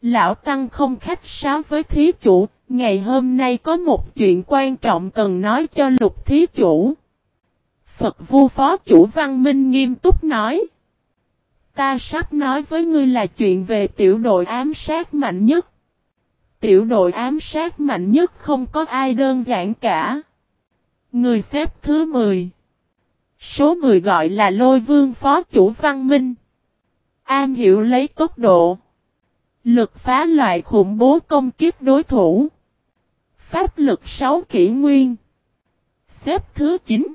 Lão Tăng không khách sáo với thí chủ, ngày hôm nay có một chuyện quan trọng cần nói cho Lục thí chủ. Phật Vu Phó chủ Văn Minh nghiêm túc nói. Ta sắp nói với ngươi là chuyện về tiểu đội ám sát mạnh nhất. Tiểu đội ám sát mạnh nhất không có ai đơn giản cả. Người xếp thứ 10. Số 10 gọi là Lôi Vương Phó chủ Văn Minh. Am hiểu lấy tốc độ, lực phá loại khủng bố công kích đối thủ. Pháp lực 6 kỷ nguyên. Xếp thứ 9.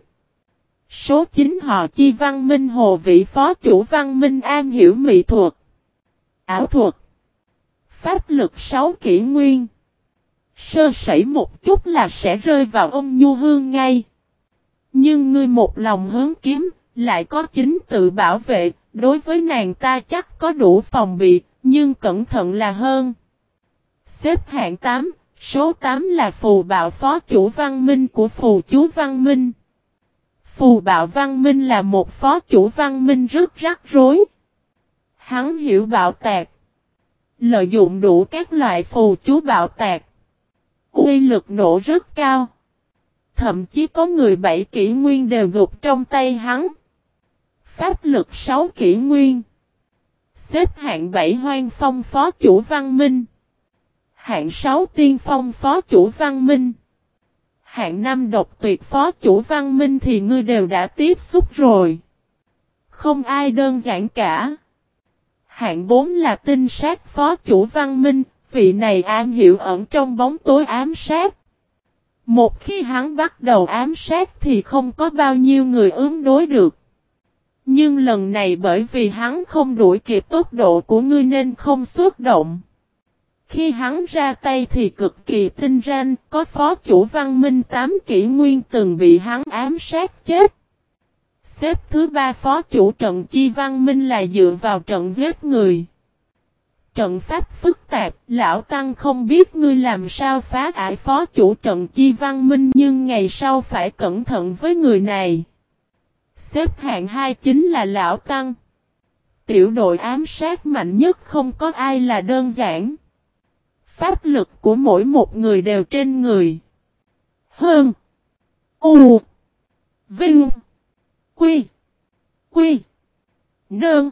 Số 9 họ Chi Văn Minh Hồ vị Phó chủ Văn Minh am hiểu mỹ thuật, ảo thuật. Pháp lực 6 kỷ nguyên. Sơ sẩy một chút là sẽ rơi vào ôn nhu hương ngay. Nhưng ngươi một lòng hướng kiếm, lại có chính tự bảo vệ, đối với nàng ta chắc có đủ phòng bị, nhưng cẩn thận là hơn. Xếp hạng 8, số 8 là Phù Bạo Phó chủ Văn Minh của Phù chú Văn Minh. Phù Bạo Văn Minh là một phó chủ Văn Minh rất rắc rối. Hắn hiểu bạo tạc, lợi dụng đủ các loại phù chú bạo tạc. Uy lực nổ rất cao. Thậm chí có người 7 kỷ nguyên đều gục trong tay hắn. Pháp lực 6 kỷ nguyên. Xếp hạng 7 Hoang Phong Phó chủ Văn Minh. Hạng 6 Tiên Phong Phó chủ Văn Minh. Hạng 5 Độc Tuyệt Phó chủ Văn Minh thì ngươi đều đã tiếp xúc rồi. Không ai đơn giản cả. Hạng 4 là Tinh Sát Phó chủ Văn Minh, vị này am hiểu ẩn trong bóng tối ám sát. Một khi hắn bắt đầu ám sát thì không có bao nhiêu người ứng đối được. Nhưng lần này bởi vì hắn không đuổi kịp tốc độ của ngươi nên không xuất động. Khi hắn ra tay thì cực kỳ tinh ranh, có phó chủ Văn Minh 8 kỷ nguyên từng bị hắn ám sát chết. Xếp thứ 3 phó chủ trận Chi Văn Minh là dựa vào trận giết người. Trận pháp phức tạp, lão Tăng không biết ngươi làm sao phá ải phó chủ trận Chi Văn Minh nhưng ngày sau phải cẩn thận với người này. Xếp hạng 2 chính là lão Tăng. Tiểu đội ám sát mạnh nhất không có ai là đơn giản. Pháp lực của mỗi một người đều trên người. Hơn. U. Vinh. Quy. Quy. Nương.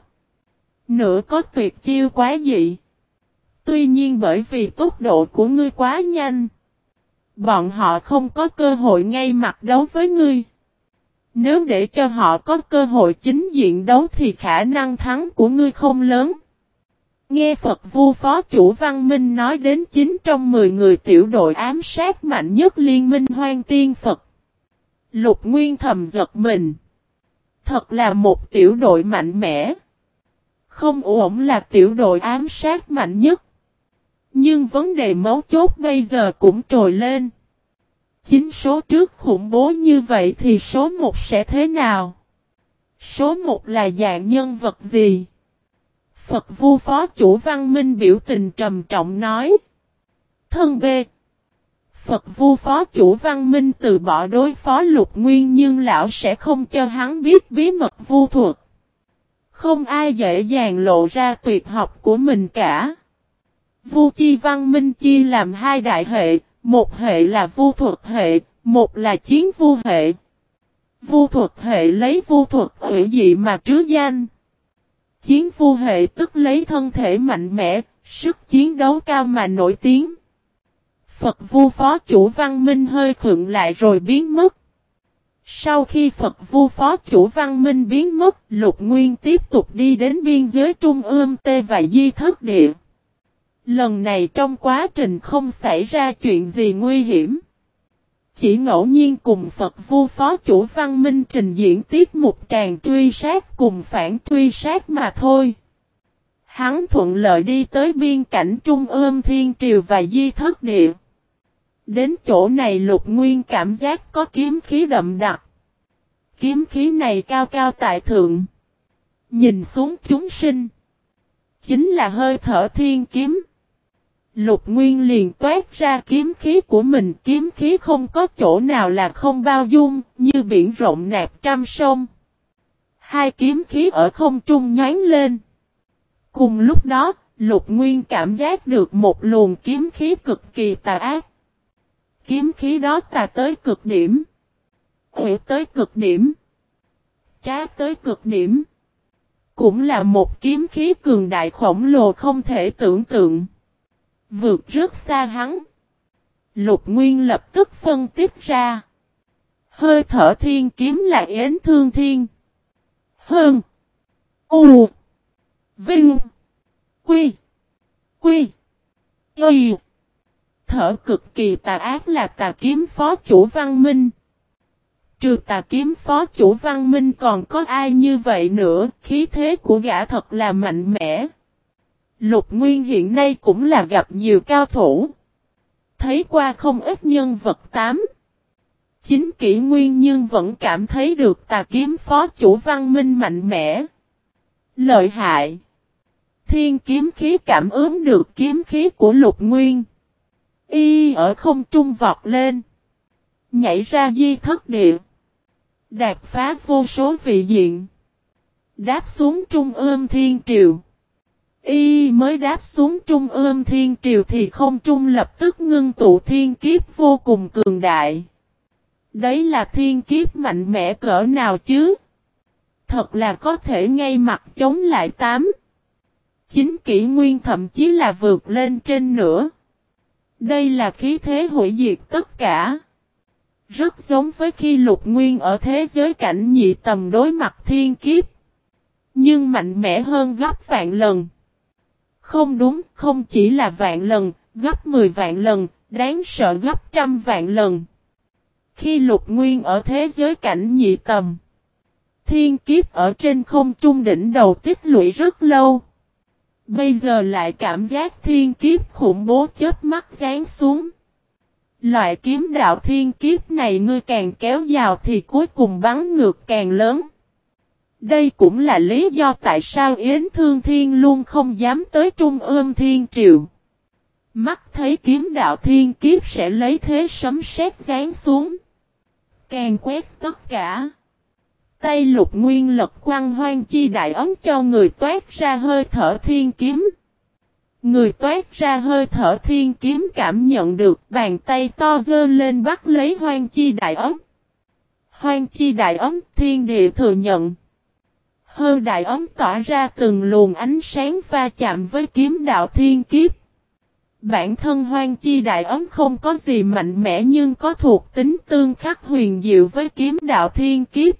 Nữa có tuyệt chiêu quá dị. Tuy nhiên bởi vì tốc độ của ngươi quá nhanh, bọn họ không có cơ hội ngay mặt đấu với ngươi. Nếu để cho họ có cơ hội chính diện đấu thì khả năng thắng của ngươi không lớn. Nghe Phật Vu Phó chủ Văn Minh nói đến 9 trong 10 người tiểu đội ám sát mạnh nhất Liên minh Hoang Tiên Phật. Lục Nguyên thầm giật mình. Thật là một tiểu đội mạnh mẽ. Không ổn là tiểu đội ám sát mạnh nhất. Nhưng vấn đề mấu chốt bây giờ cũng trồi lên. 9 số trước khủng bố như vậy thì số 1 sẽ thế nào? Số 1 là dạng nhân vật gì? Phật Vu Phó chủ Văn Minh biểu tình trầm trọng nói. Thân B. Phật Vu Phó chủ Văn Minh từ bỏ đối phó Lục Nguyên nhưng lão sẽ không cho hắn biết bí mật vu thuật. Không ai dễ dàng lộ ra tuyệt học của mình cả. Vu Chi Văn Minh chia làm 2 đại hệ, một hệ là vu thuật hệ, một là chiến vu hệ. Vu thuật hệ lấy vu thuật hủy dị mà trứ danh. Chiến vu hệ tức lấy thân thể mạnh mẽ, sức chiến đấu cao mà nổi tiếng. Phật Vu Phó chủ Văn Minh hơi khựng lại rồi biến mất. Sau khi Phật Vu Phó chủ Văn Minh biến mất, Lục Nguyên tiếp tục đi đến biên giới Trung ương Tê và Di Thất Địa. Lần này trong quá trình không xảy ra chuyện gì nguy hiểm. Chỉ ngẫu nhiên cùng Phật Vu Phó chủ Văn Minh trình diễn tiết mục tràng truy sát cùng phản truy sát mà thôi. Hắn thuận lợi đi tới biên cảnh Trung ương Thiên Triều và Di Thất Địa. Đến chỗ này Lục Nguyên cảm giác có kiếm khí đậm đặc. Kiếm khí này cao cao tại thượng. Nhìn xuống chúng sinh. Chính là hơi thở thiên kiếm. Lục Nguyên liền toát ra kiếm khí của mình. Kiếm khí không có chỗ nào là không bao dung, như biển rộng nạp trăm sông. 2 kiếm khí ở không trung nhoáng lên. Cùng lúc đó, Lục Nguyên cảm giác được một luồng kiếm khí cực kỳ tà ác. Kiếm khí đó tà tới cực điểm. Uy tới cực điểm. Trá tới cực điểm. Cũng là một kiếm khí cường đại khổng lồ không thể tưởng tượng. Vượt rất xa hắn. Lục Nguyên lập tức phân tích ra. Hơi thở thiên kiếm là Yến Thương Thiên. Hơn. U. Vinh. Quy. Quy. Y. Thở cực kỳ tà ác là tà kiếm phó chủ Văn Minh. Trừ tà kiếm phó chủ Văn Minh còn có ai như vậy nữa, khí thế của gã thật là mạnh mẽ. Lục Nguyên hiện nay cũng là gặp nhiều cao thủ. Thấy qua không ít nhân vật 9 kỷ nguyên nhưng vẫn cảm thấy được tà kiếm phó chủ Văn Minh mạnh mẽ. Lợi hại. Thiên kiếm khí cảm ứng được kiếm khí của Lục Nguyên. Y ở không trung vọt lên. Nhảy ra di thất địa. Đạp phá vô số vị diện. Đáp xuống trung ương thiên triều. Y mới đáp xuống trung ương thiên triều thì không trung lập tức ngưng tụ thiên kiếp vô cùng cường đại. Đấy là thiên kiếp mạnh mẽ cỡ nào chứ? Thật là có thể ngay mặt chống lại 9 kỷ nguyên thậm chí là vượt lên trên nữa. Đây là khí thế hủy diệt tất cả. Rất giống với khi Lục Nguyên ở thế giới cảnh nhị tầm đối mặt thiên kiếp. Nhưng mạnh mẽ hơn gấp vạn lần. Không đúng, không chỉ là vạn lần, gấp 10 vạn lần, đáng sợ gấp trăm vạn lần. Khi Lục Nguyên ở thế giới cảnh nhị tầm, thiên kiếp ở trên không trung đỉnh đầu tích lũy rất lâu. Bây giờ lại cảm giác thiên kiếp khủng bố chớp mắt giáng xuống. Loại kiếm đạo thiên kiếp này ngươi càng kéo dài thì cuối cùng bắn ngược càng lớn. Đây cũng là lý do tại sao Yến Thương Thiên luôn không dám tới Trung ương Thiên Triều. Mắt thấy kiếm đạo thiên kiếp sẽ lấy thế sấm sét giáng xuống. Càng quét tất cả. Tay Lục Nguyên lật quăng hoang chi đại ấm cho người toát ra hơi thở thiên kiếm. Người toát ra hơi thở thiên kiếm cảm nhận được bàn tay to dơ lên bắt lấy hoang chi đại ấm. Hoang chi đại ấm thiên địa thừa nhận. Hơi đại ấm tỏa ra từng luồng ánh sáng va chạm với kiếm đạo thiên kiếp. Bản thân hoang chi đại ấm không có gì mạnh mẽ nhưng có thuộc tính tương khắc huyền diệu với kiếm đạo thiên kiếp.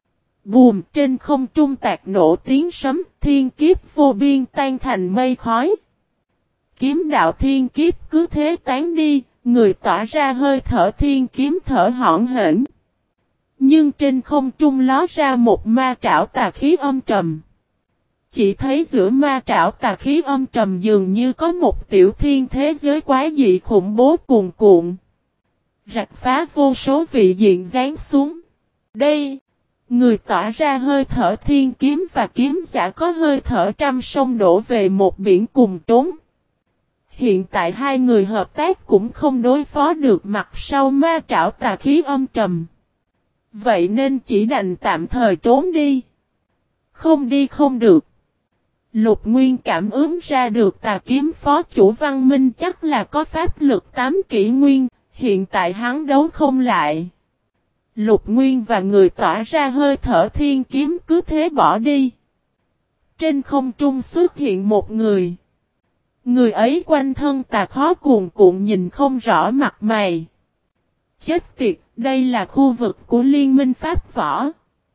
Bùm trên không trung tạc nổ tiếng sấm, thiên kiếp vô biên tan thành mây khói. Kiếm đạo thiên kiếp cứ thế tán đi, người tỏa ra hơi thở thiên kiếm thở hổn hển. Nhưng trên không trung ló ra một ma trảo tà khí âm trầm. Chỉ thấy giữa ma trảo tà khí âm trầm dường như có một tiểu thiên thế giới quái dị khủng bố cuồn cuộn. Rạch phá vô số vị diện giáng xuống. Đây, người tỏa ra hơi thở thiên kiếm và kiếm giả có hơi thở trăm sông đổ về một biển cùng trốn. Hiện tại hai người hợp tác cũng không đối phó được mặt sau ma trảo tà khí âm trầm. Vậy nên chỉ đành tạm thời trốn đi. Không đi không được. Lục Nguyên cảm ứng ra được tà kiếm phó chủ Văn Minh chắc là có pháp lực 8 kỷ nguyên, hiện tại hắn đấu không lại. Lục Nguyên và người tỏa ra hơi thở thiên kiếm cứ thế bỏ đi. Trên không trung xuất hiện một người. Người ấy quanh thân tà khó cuồn cuộn nhìn không rõ mặt mày. Chết tiệt, đây là khu vực của Liên minh Pháp Võ.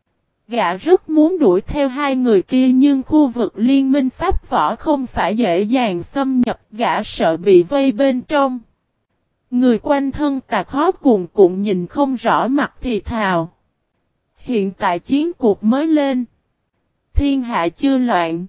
Gã rất muốn đuổi theo hai người kia nhưng khu vực Liên minh Pháp Võ không phải dễ dàng xâm nhập, gã sợ bị vây bên trong. Người quanh thân tà khó cuồn cuộn nhìn không rõ mặt thì thào. Hiện tại chiến cuộc mới lên. Thiên hạ chưa loạn.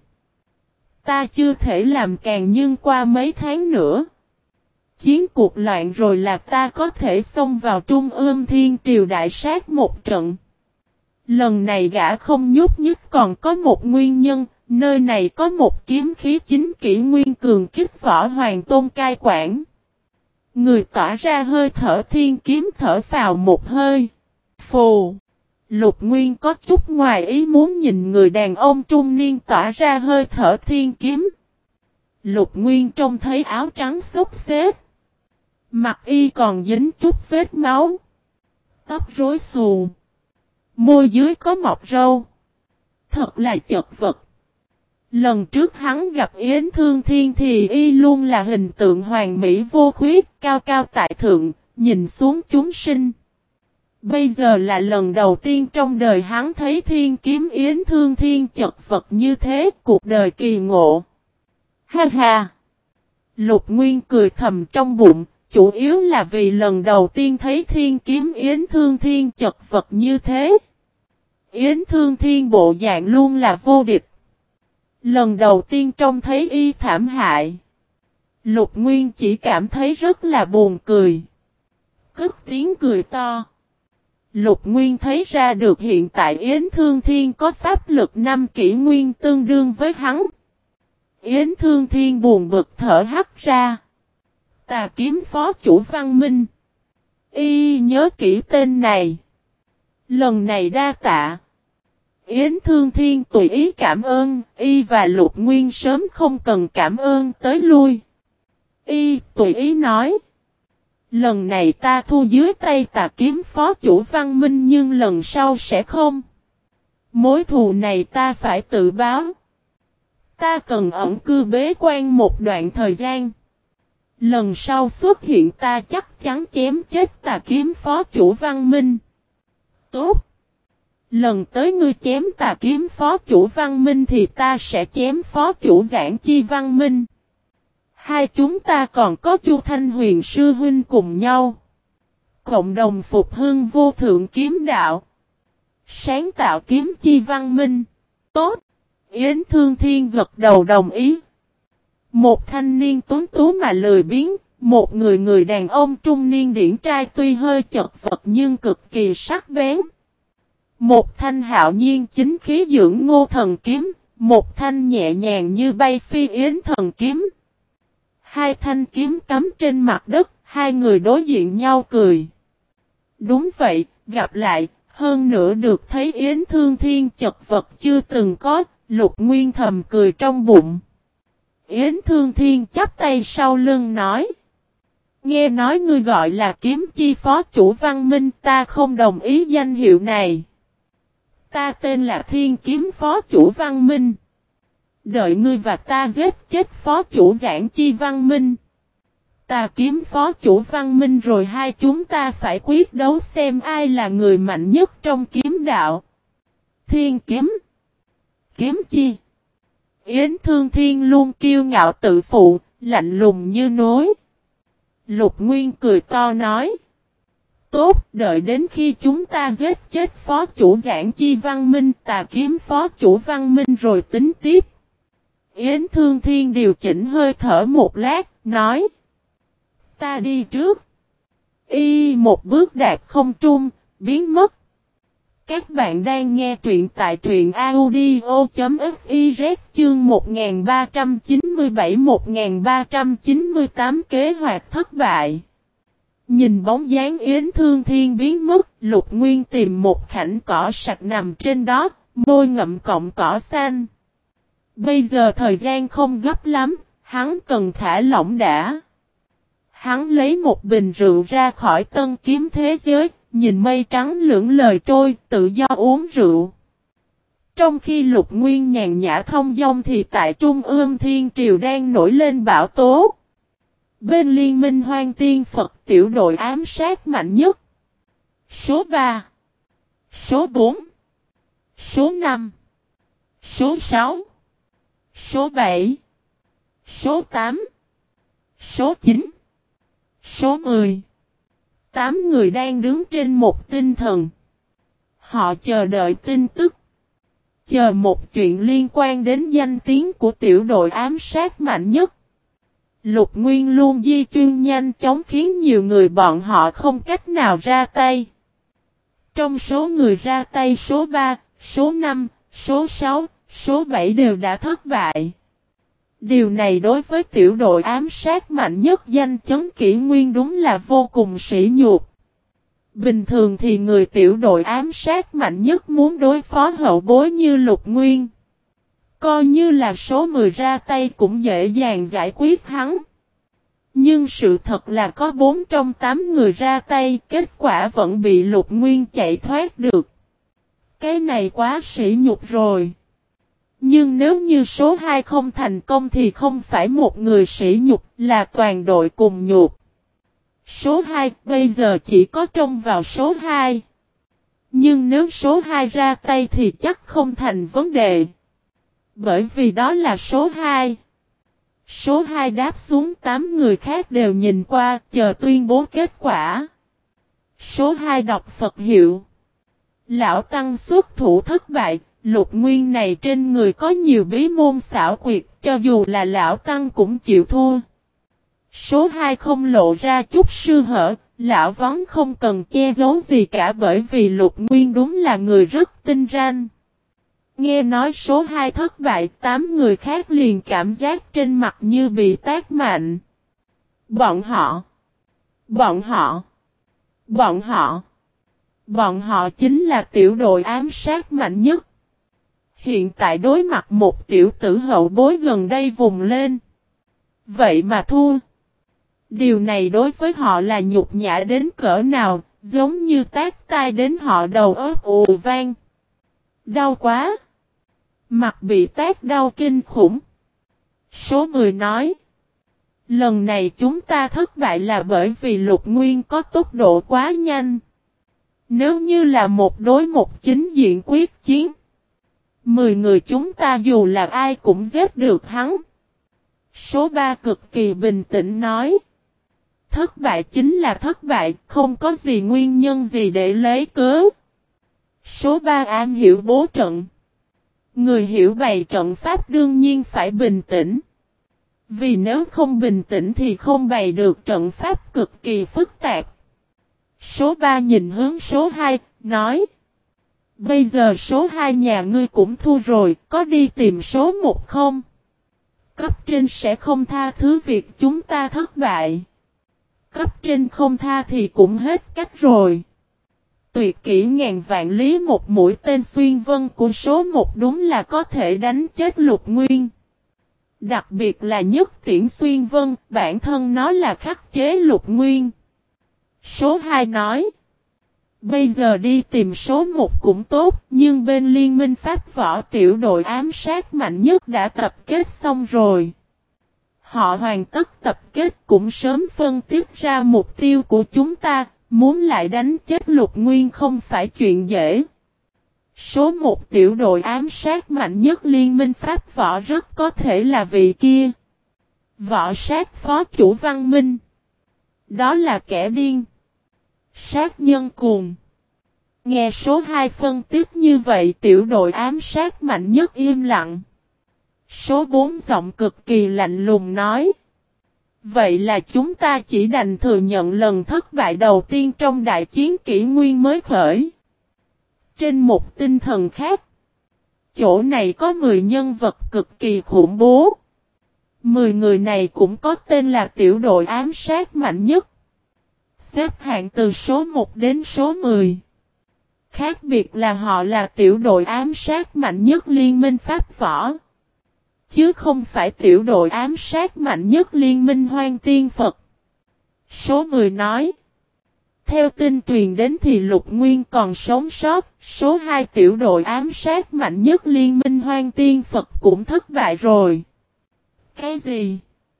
Ta chưa thể làm càng nhưng qua mấy tháng nữa. Chiến cuộc loạn rồi là ta có thể xông vào Trung ương Thiên Triều đại sát một trận. Lần này gã không nhúc nhích còn có một nguyên nhân, nơi này có một kiếm khí 9 kỷ nguyên cường kích võ hoàng tôn cai quản. Người tỏa ra hơi thở thiên kiếm thở phào một hơi. Phù! Lục Nguyên có chút ngoài ý muốn nhìn người đàn ông trung niên tỏa ra hơi thở thiên kiếm. Lục Nguyên trông thấy áo trắng xốc xếch. Mặt y còn dính chút vết máu. Tóc rối xù. Môi dưới có mọc râu. Thật là chật vật. Lần trước hắn gặp Yến Thương Thiên thì y luôn là hình tượng hoàn mỹ vô khuyết, cao cao tại thượng, nhìn xuống chúng sinh. Bây giờ là lần đầu tiên trong đời hắn thấy thiên kiếm Yến Thương Thiên chật vật như thế, cuộc đời kỳ ngộ. Ha ha! Lục Nguyên cười thầm trong bụng, chủ yếu là vì lần đầu tiên thấy thiên kiếm Yến Thương Thiên chật vật như thế. Yến Thương Thiên bộ dạng luôn là vô địch. Lần đầu tiên trông thấy y thảm hại. Lục Nguyên chỉ cảm thấy rất là buồn cười. Cất tiếng cười to. Lục Nguyên thấy ra được hiện tại Yến Thương Thiên có pháp lực 5 kỷ nguyên tương đương với hắn. Yến Thương Thiên buồn bực thở hắt ra. Tà kiếm phó chủ Văn Minh. Y nhớ kỹ tên này. Lần này đa tạ. Yến Thương Thiên tùy ý cảm ơn, y và Lục Nguyên sớm không cần cảm ơn tới lui. Y tùy ý nói. Lần này ta thu dưới tay tà kiếm phó chủ Văn Minh nhưng lần sau sẽ không. Mối thù này ta phải tự báo. Ta cần ẩn cư bế quan một đoạn thời gian. Lần sau xuất hiện ta chắc chắn chém chết tà kiếm phó chủ Văn Minh. Tốt. Lần tới ngươi chém tà kiếm phó chủ Văn Minh thì ta sẽ chém phó chủ Giảng Chi Văn Minh. Hai chúng ta còn có Chu Thanh Huyền sư huynh cùng nhau. Cộng đồng phục hưng vô thượng kiếm đạo. Sáng tạo kiếm chi văn minh. Tốt. Yến Thương Thiên gật đầu đồng ý. Một thanh niên tuấn tú mà lười biếng. Một người đàn ông trung niên điển trai tuy hơi chật vật nhưng cực kỳ sắc bén. Một thanh hạo nhiên chính khí dưỡng Ngô Thần Kiếm. Một thanh nhẹ nhàng như bay phi Yến Thần Kiếm. Hai thanh kiếm cắm trên mặt đất, hai người đối diện nhau cười. Đúng vậy, gặp lại, hơn nữa được thấy Yến Thương Thiên chật vật chưa từng có, Lục Nguyên thầm cười trong bụng. Yến Thương Thiên chắp tay sau lưng nói. Nghe nói ngươi gọi là kiếm chi phó chủ Văn Minh, ta không đồng ý danh hiệu này. Ta tên là Thiên Kiếm phó chủ Văn Minh. Đợi ngươi và ta giết chết phó chủ Giảng Chi Văn Minh. Ta kiếm phó chủ Văn Minh rồi hai chúng ta phải quyết đấu xem ai là người mạnh nhất trong kiếm đạo. Thiên kiếm. Kiếm chi. Yến Thương Thiên luôn kiêu ngạo tự phụ, lạnh lùng như núi. Lục Nguyên cười to nói. Tốt, đợi đến khi chúng ta giết chết phó chủ Giảng Chi Văn Minh, ta kiếm phó chủ Văn Minh rồi tính tiếp. Yến Thương Thiên điều chỉnh hơi thở một lát, nói. Ta đi trước. Y một bước đạp không trung, biến mất. Các bạn đang nghe truyện tại truyện audio.fiz chương 1397-1398 kế hoạch thất bại. Nhìn bóng dáng Yến Thương Thiên biến mất, Lục Nguyên tìm một khoảnh cỏ sạch nằm trên đó, môi ngậm cọng cỏ xanh. Bây giờ thời gian không gấp lắm, hắn cần thả lỏng đã. Hắn lấy một bình rượu ra khỏi tân kiếm thế giới, nhìn mây trắng lững lờ trôi, tự do uống rượu. Trong khi Lục Nguyên nhàn nhã thông dong thì tại Trung ương Thiên Triều đang nổi lên bão tố. Bên Liên minh Hoang Tiên Phật tiểu đội ám sát mạnh nhất. Số 3, số 4, số 5, số 6, số 7, số 8, số 9, số 10. 8 người đang đứng trên một tinh thần. Họ chờ đợi tin tức. Chờ một chuyện liên quan đến danh tiếng của tiểu đội ám sát mạnh nhất. Lục Nguyên luôn di chuyển nhanh chóng khiến nhiều người bọn họ không cách nào ra tay. Trong số người ra tay số 3, số 5, số 6, số 7 đều đã thất bại. Điều này đối với tiểu đội ám sát mạnh nhất danh chấn kỷ nguyên đúng là vô cùng sỉ nhục. Bình thường thì người tiểu đội ám sát mạnh nhất muốn đối phó hậu bối như Lục Nguyên. Coi như là số 10 ra tay cũng dễ dàng giải quyết hắn. Nhưng sự thật là có 4 trong 8 người ra tay, kết quả vẫn bị Lục Nguyên chạy thoát được. Cái này quá sỉ nhục rồi. Nhưng nếu như số 2 không thành công thì không phải một người sỉ nhục, là toàn đội cùng nhục. Số 2 bây giờ chỉ có trông vào số 2. Nhưng nếu số 2 ra tay thì chắc không thành vấn đề. Bởi vì đó là số 2. Số 2 đáp xuống, 8 người khác đều nhìn qua chờ tuyên bố kết quả. Số 2 đọc Phật hiệu. Lão Tăng xuất thủ thất bại, Lục Nguyên này trên người có nhiều bí môn xảo quyệt, cho dù là Lão Tăng cũng chịu thua. Số 2 không lộ ra chút sơ hở, Lão Vấn không cần che giấu gì cả bởi vì Lục Nguyên đúng là người rất tinh ranh. Nghe nói số 2 thất bại, 8 người khác liền cảm giác trên mặt như bị tát mạnh. Bọn họ chính là tiểu đội ám sát mạnh nhất. Hiện tại đối mặt một tiểu tử hậu bối gần đây vùng lên. Vậy mà thua. Điều này đối với họ là nhục nhã đến cỡ nào, giống như tát tai đến họ đầu óc ù vang. Đau quá. Mặt bị tát đau kinh khủng. Số 10 nói. Lần này chúng ta thất bại là bởi vì Lục Nguyên có tốc độ quá nhanh. Nếu như là một đối một chính diện quyết chiến, 10 người chúng ta dù là ai cũng giết được hắn. Số 3 cực kỳ bình tĩnh nói. Thất bại chính là thất bại, không có gì nguyên nhân gì để lấy cớ. Số 3 am hiểu bố trận. Người hiểu bày trận pháp đương nhiên phải bình tĩnh. Vì nếu không bình tĩnh thì không bày được trận pháp cực kỳ phức tạp. Số 3 nhìn hướng số 2, nói. Bây giờ số 2 nhà ngươi cũng thua rồi, có đi tìm số 1 không? Cấp trên sẽ không tha thứ việc chúng ta thất bại. Cấp trên không tha thì cũng hết cách rồi. Tuyệt kỹ ngàn vạn lý, một mũi tên xuyên vân của số 1 đúng là có thể đánh chết Lục Nguyên. Đặc biệt là nhất tiễn xuyên vân, bản thân nó là khắc chế Lục Nguyên. Số 2 nói. Bây giờ đi tìm số 1 cũng tốt, nhưng bên liên minh pháp võ tiểu đội ám sát mạnh nhất đã tập kết xong rồi. Họ hoàn tất tập kết cũng sớm phân tích ra mục tiêu của chúng ta, muốn lại đánh chết Lục Nguyên không phải chuyện dễ. Số 1 tiểu đội ám sát mạnh nhất liên minh pháp võ rất có thể là vị kia. Võ sát phó chủ Văn Minh. Đó là kẻ điên. Sát nhân cuồng. Nghe số 2 phân tích như vậy tiểu đội ám sát mạnh nhất im lặng. Số 4 giọng cực kỳ lạnh lùng nói. Vậy là chúng ta chỉ đành thừa nhận lần thất bại đầu tiên trong đại chiến kỷ nguyên mới khởi. Trên một tinh thần khác, chỗ này có 10 nhân vật cực kỳ khủng bố. 10 người này cũng có tên là tiểu đội ám sát mạnh nhất. Xếp hạng từ số 1 đến số 10. Khác biệt là họ là tiểu đội ám sát mạnh nhất liên minh pháp võ. Chứ không phải tiểu đội ám sát mạnh nhất liên minh Hoang Tiên Phật. Số 10 nói. Theo tin truyền đến thì Lục Nguyên còn sống sót. Số 2 tiểu đội ám sát mạnh nhất liên minh Hoang Tiên Phật cũng thất bại rồi. Cái gì?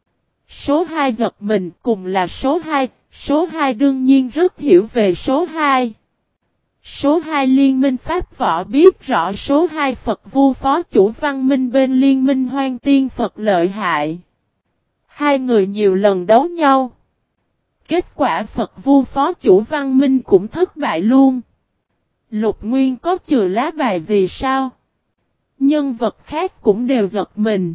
Số 2 giật mình, cùng là số 2. Số 2 đương nhiên rất hiểu về số 2. Số 2 liên minh pháp võ biết rõ số 2 Phật Vu phó chủ Văn Minh bên liên minh Hoang Tiên Phật lợi hại. Hai người nhiều lần đấu nhau. Kết quả Phật Vu phó chủ Văn Minh cũng thất bại luôn. Lục Nguyên có chừa lá bài gì sao? Nhân vật khác cũng đều giật mình.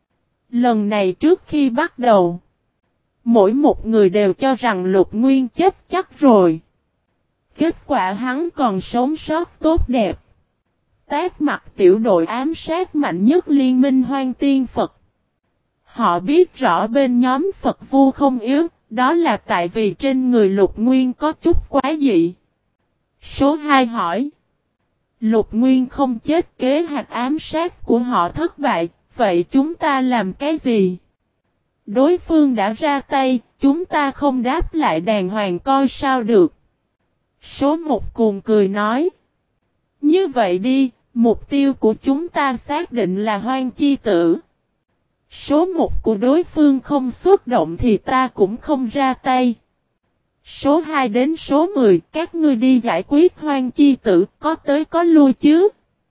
Lần này trước khi bắt đầu, mỗi một người đều cho rằng Lục Nguyên chết chắc rồi. Kết quả hắn còn sống sót tốt đẹp. Tát mặt tiểu đội ám sát mạnh nhất liên minh Hoang Tiên Phật. Họ biết rõ bên nhóm Phật Vu không yếu, đó là tại vì trên người Lục Nguyên có chút quá dị. Số 2 hỏi. Lục Nguyên không chết, kế hoạch ám sát của họ thất bại, vậy chúng ta làm cái gì? Đối phương đã ra tay, chúng ta không đáp lại đàng hoàng coi sao được. Số 1 cuồng cười nói. Như vậy đi, mục tiêu của chúng ta xác định là Hoang Chi Tử. Số 1 của đối phương không xuất động thì ta cũng không ra tay. Số 2 đến số 10, các ngươi đi giải quyết Hoang Chi Tử, có tới có lui chứ.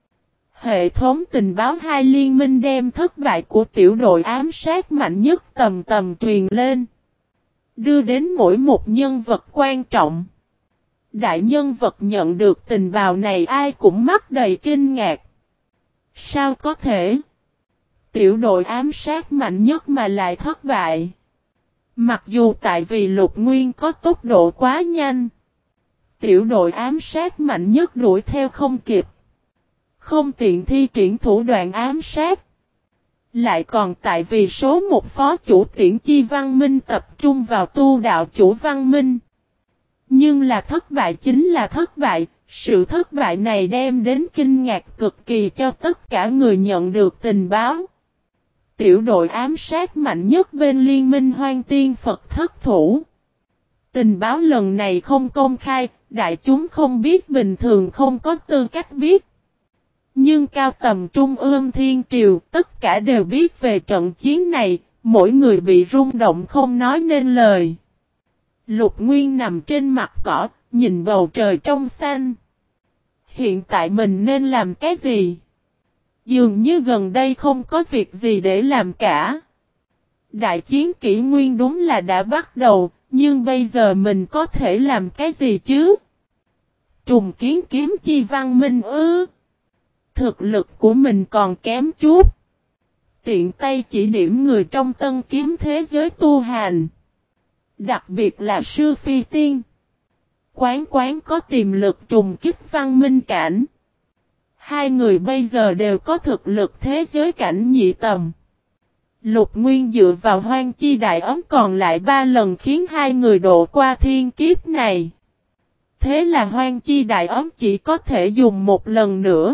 Hệ thống tình báo hai liên minh đem thất bại của tiểu đội ám sát mạnh nhất tầm tầm truyền lên. Đưa đến mỗi một nhân vật quan trọng. Đại nhân vật nhận được tình báo này ai cũng mắt đầy kinh ngạc. Sao có thể? Tiểu đội ám sát mạnh nhất mà lại thất bại. Mặc dù tại vì Lục Nguyên có tốc độ quá nhanh. Tiểu đội ám sát mạnh nhất đuổi theo không kịp. Không tiện thi triển thủ đoạn ám sát. Lại còn tại vì số một phó chủ Tiễn Chi Văn Minh tập trung vào tu đạo chủ Văn Minh. Nhưng là thất bại chính là thất bại. Sự thất bại này đem đến kinh ngạc cực kỳ cho tất cả người nhận được tình báo. Tiểu đội ám sát mạnh nhất bên liên minh Hoang Tiên Phật thất thủ. Tình báo lần này không công khai, đại chúng không biết, bình thường không có tư cách biết. Nhưng cao tầm trung ương thiên triều, tất cả đều biết về trận chiến này, mỗi người bị rung động không nói nên lời. Lục Nguyên nằm trên mặt cỏ, nhìn bầu trời trong xanh. Hiện tại mình nên làm cái gì? Dường như gần đây không có việc gì để làm cả. Đại chiến kỷ nguyên đúng là đã bắt đầu, nhưng bây giờ mình có thể làm cái gì chứ? Trùng kiến kiếm chi Văn Minh ư? Thực lực của mình còn kém chút. Tiện tay chỉ điểm người trong tân kiếm thế giới tu hành. Đặc biệt là sư phi tiên. Quán có tiềm lực trùng kích Văn Minh cảnh. Hai người bây giờ đều có thực lực thế giới cảnh nhị tầm. Lục Nguyên dựa vào Hoang Chi Đại Ấm còn lại 3 lần khiến hai người độ qua thiên kiếp này. Thế là Hoang Chi Đại Ấm chỉ có thể dùng một lần nữa.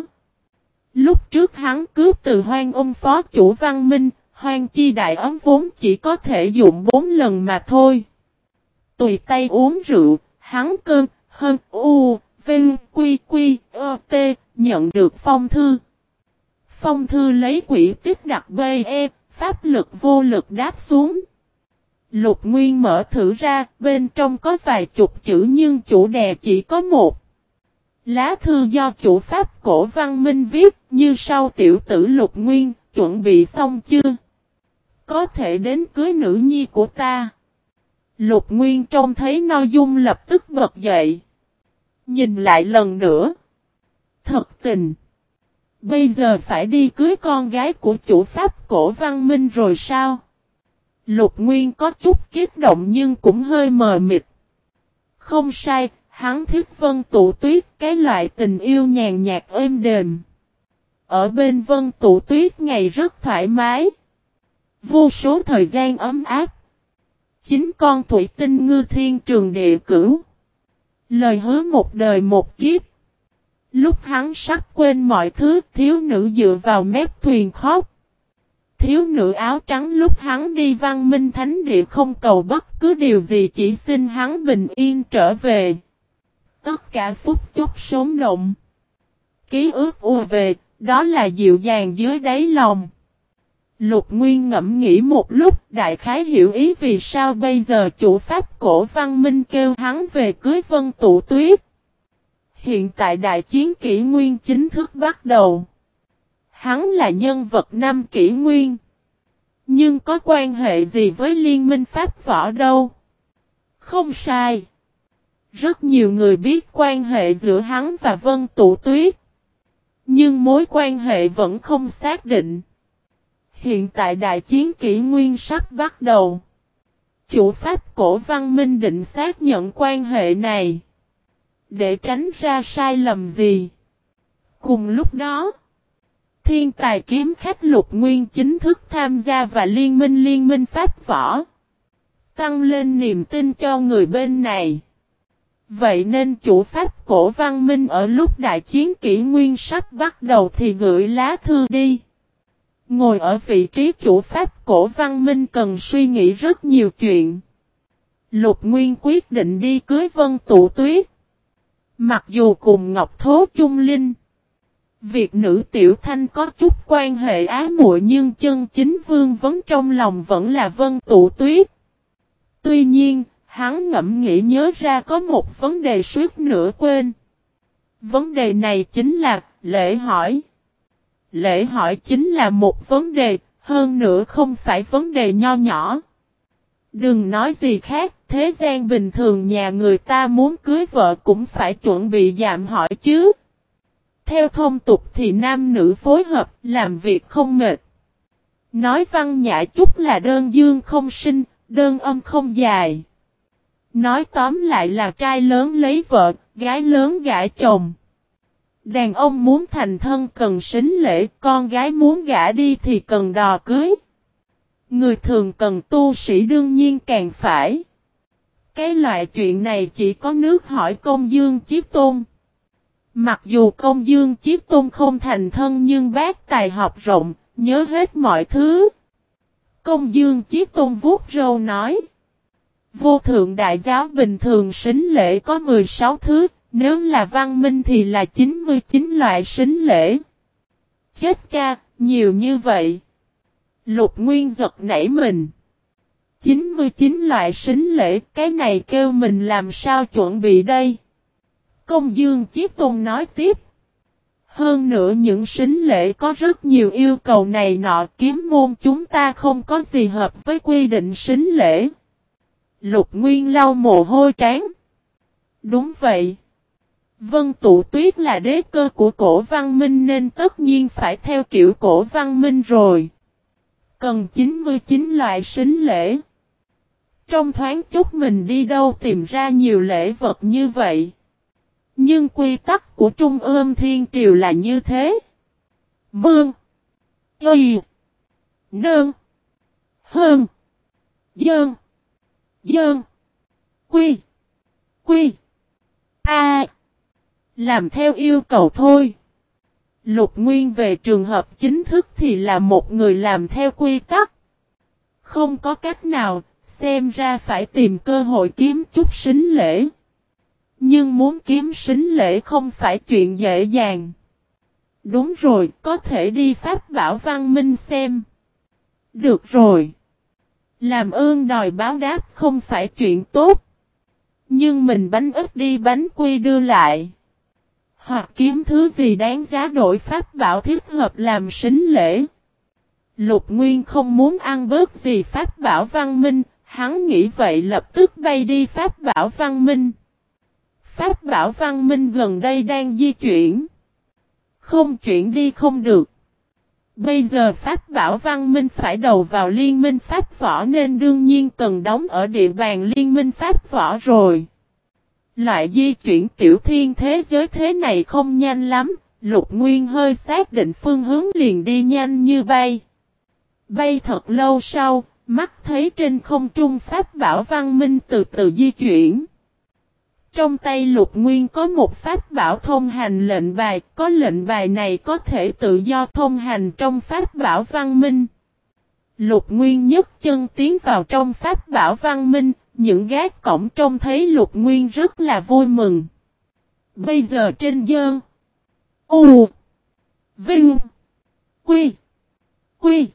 Lúc trước hắn cướp từ Hoang phó chủ Văn Minh, Hoang Chi Đại Ấm vốn chỉ có thể dùng 4 lần mà thôi. Tùy tay uống rượu, hắn cơn, hơn, vinh, quy, t, nhận được phong thư. Phong thư lấy quỹ tiếp đặt BE, pháp lực vô lực đáp xuống. Lục Nguyên mở thử ra, bên trong có vài chục chữ nhưng chủ đề chỉ có một. Lá thư do chủ pháp cổ Văn Minh viết, như sau: tiểu tử Lục Nguyên, chuẩn bị xong chưa? Có thể đến cưới nữ nhi của ta. Lục Nguyên trông thấy nội dung lập tức bật dậy. Nhìn lại lần nữa. Thật tình. Bây giờ phải đi cưới con gái của chủ pháp cổ Văn Minh rồi sao? Lục Nguyên có chút kích động nhưng cũng hơi mờ mịt. Không sai, hắn thích Vân Tụ Tuyết, cái loại tình yêu nhàn nhạt êm đềm. Ở bên Vân Tụ Tuyết ngày rất thoải mái. Vô số thời gian ấm áp. 9 con thủy tinh ngư thiên trường địa cửu. Lời hứa một đời một kiếp. Lúc hắn sắp quên mọi thứ, thiếu nữ dựa vào mép thuyền khóc. Thiếu nữ áo trắng lúc hắn đi Văn Minh Thánh Địa không cầu bất cứ điều gì, chỉ xin hắn bình yên trở về. Tất cả phút chốc sống động. Ký ức ùa về, đó là dịu dàng dưới đáy lòng. Lục Nguyên ngẫm nghĩ một lúc, đại khái hiểu ý vì sao bây giờ chủ pháp cổ Văn Minh kêu hắn về cưới Vân Tụ Tuyết. Hiện tại đại chiến kỷ nguyên chính thức bắt đầu. Hắn là nhân vật năm kỷ nguyên. Nhưng có quan hệ gì với liên minh pháp võ đâu? Không sai. Rất nhiều người biết quan hệ giữa hắn và Vân Tụ Tuyết. Nhưng mối quan hệ vẫn không xác định. Hiện tại đại chiến kỷ nguyên sắp bắt đầu. Chủ pháp cổ Văn Minh định xác nhận quan hệ này. Để tránh ra sai lầm gì. Cùng lúc đó, thiên tài kiếm khách Lục Nguyên chính thức tham gia và liên minh pháp võ. Tăng lên niềm tin cho người bên này. Vậy nên chủ pháp cổ văn minh ở lúc đại chiến kỷ nguyên sắp bắt đầu thì gửi lá thư đi. Ngồi ở vị trí chủ pháp cổ văn minh cần suy nghĩ rất nhiều chuyện. Lục Nguyên quyết định đi cưới Vân Tụ Tuyết. Mặc dù cùng Ngọc Thố chung linh, việc nữ Tiểu Thanh có chút quan hệ ái muội nhưng chân chính vương vấn trong lòng vẫn là Vân Tụ Tuyết. Tuy nhiên, hắn ngẫm nghĩ nhớ ra có một vấn đề suýt nữa quên. Vấn đề này chính là lễ hỏi. Lễ hỏi chính là một vấn đề, hơn nữa không phải vấn đề nho nhỏ. Đừng nói gì khác, thế gian bình thường nhà người ta muốn cưới vợ cũng phải chuẩn bị dạm hỏi chứ. Theo thông tục thì nam nữ phối hợp, làm việc không mệt. Nói văn nhã chút là đơn dương không sinh, đơn âm không dài. Nói tóm lại là trai lớn lấy vợ, gái lớn gả chồng. Đàn ông muốn thành thân cần sính lễ, con gái muốn gả đi thì cần đò cưới. Người thường cần tu sĩ đương nhiên càng phải. Cái loại chuyện này chỉ có nước hỏi Công Dương Chiết Tôn. Mặc dù Công Dương Chiết Tôn không thành thân nhưng bác tài học rộng, nhớ hết mọi thứ. Công Dương Chiết Tôn vuốt râu nói. Vô thượng đại giáo bình thường sính lễ có 16 thứ, nếu là văn minh thì là 99 loại sính lễ. Chết cha, nhiều như vậy. Lục Nguyên giật nảy mình. 99 loại sính lễ, cái này kêu mình làm sao chuẩn bị đây? Công Dương Chiết Tôn nói tiếp. Hơn nữa những sính lễ có rất nhiều yêu cầu này nọ, kiếm môn chúng ta không có gì hợp với quy định sính lễ. Lục Nguyên lau mồ hôi trán. Đúng vậy. Vân Tụ Tuyết là đế cơ của cổ văn minh nên tất nhiên phải theo kiểu cổ văn minh rồi. Cần 99 loại sính lễ. Trong thoáng chốc mình đi đâu tìm ra nhiều lễ vật như vậy. Nhưng quy tắc của Trung ương Thiên Triều là như thế. Mương. Y. Nương. Hơn. Dơn. Dơn. Quy. Quy. A. Làm theo yêu cầu thôi. Lục Nguyên về trường hợp chính thức thì là một người làm theo quy tắc. Không có cách nào, xem ra phải tìm cơ hội kiếm chút sính lễ. Nhưng muốn kiếm sính lễ không phải chuyện dễ dàng. Đúng rồi, có thể đi Pháp Bảo Văn Minh xem. Được rồi. Làm ơn đòi báo đáp không phải chuyện tốt. Nhưng mình bánh ít đi bánh quy đưa lại. Hoặc kiếm thứ gì đáng giá đổi Pháp Bảo thích hợp làm sính lễ. Lục Nguyên không muốn ăn bớt gì Pháp Bảo Văn Minh, hắn nghĩ vậy lập tức bay đi Pháp Bảo Văn Minh. Pháp Bảo Văn Minh gần đây đang di chuyển. Không chuyển đi không được. Bây giờ Pháp Bảo Văn Minh phải đầu vào Liên minh Pháp Võ nên đương nhiên cần đóng ở địa bàn Liên minh Pháp Võ rồi. Loại di chuyển tiểu thiên thế giới thế này không nhanh lắm, Lục Nguyên hơi xác định phương hướng liền đi nhanh như bay. Bay thật lâu sau, mắt thấy trên không trung Pháp Bảo Văn Minh từ từ di chuyển. Trong tay Lục Nguyên có một Pháp Bảo thông hành lệnh bài, có lệnh bài này có thể tự do thông hành trong Pháp Bảo Văn Minh. Lục Nguyên nhấc chân tiến vào trong Pháp Bảo Văn Minh, những gác cổng trông thấy Lục Nguyên rất là vui mừng. Bây giờ trên Dơn, U, Vinh, Quy, Quy,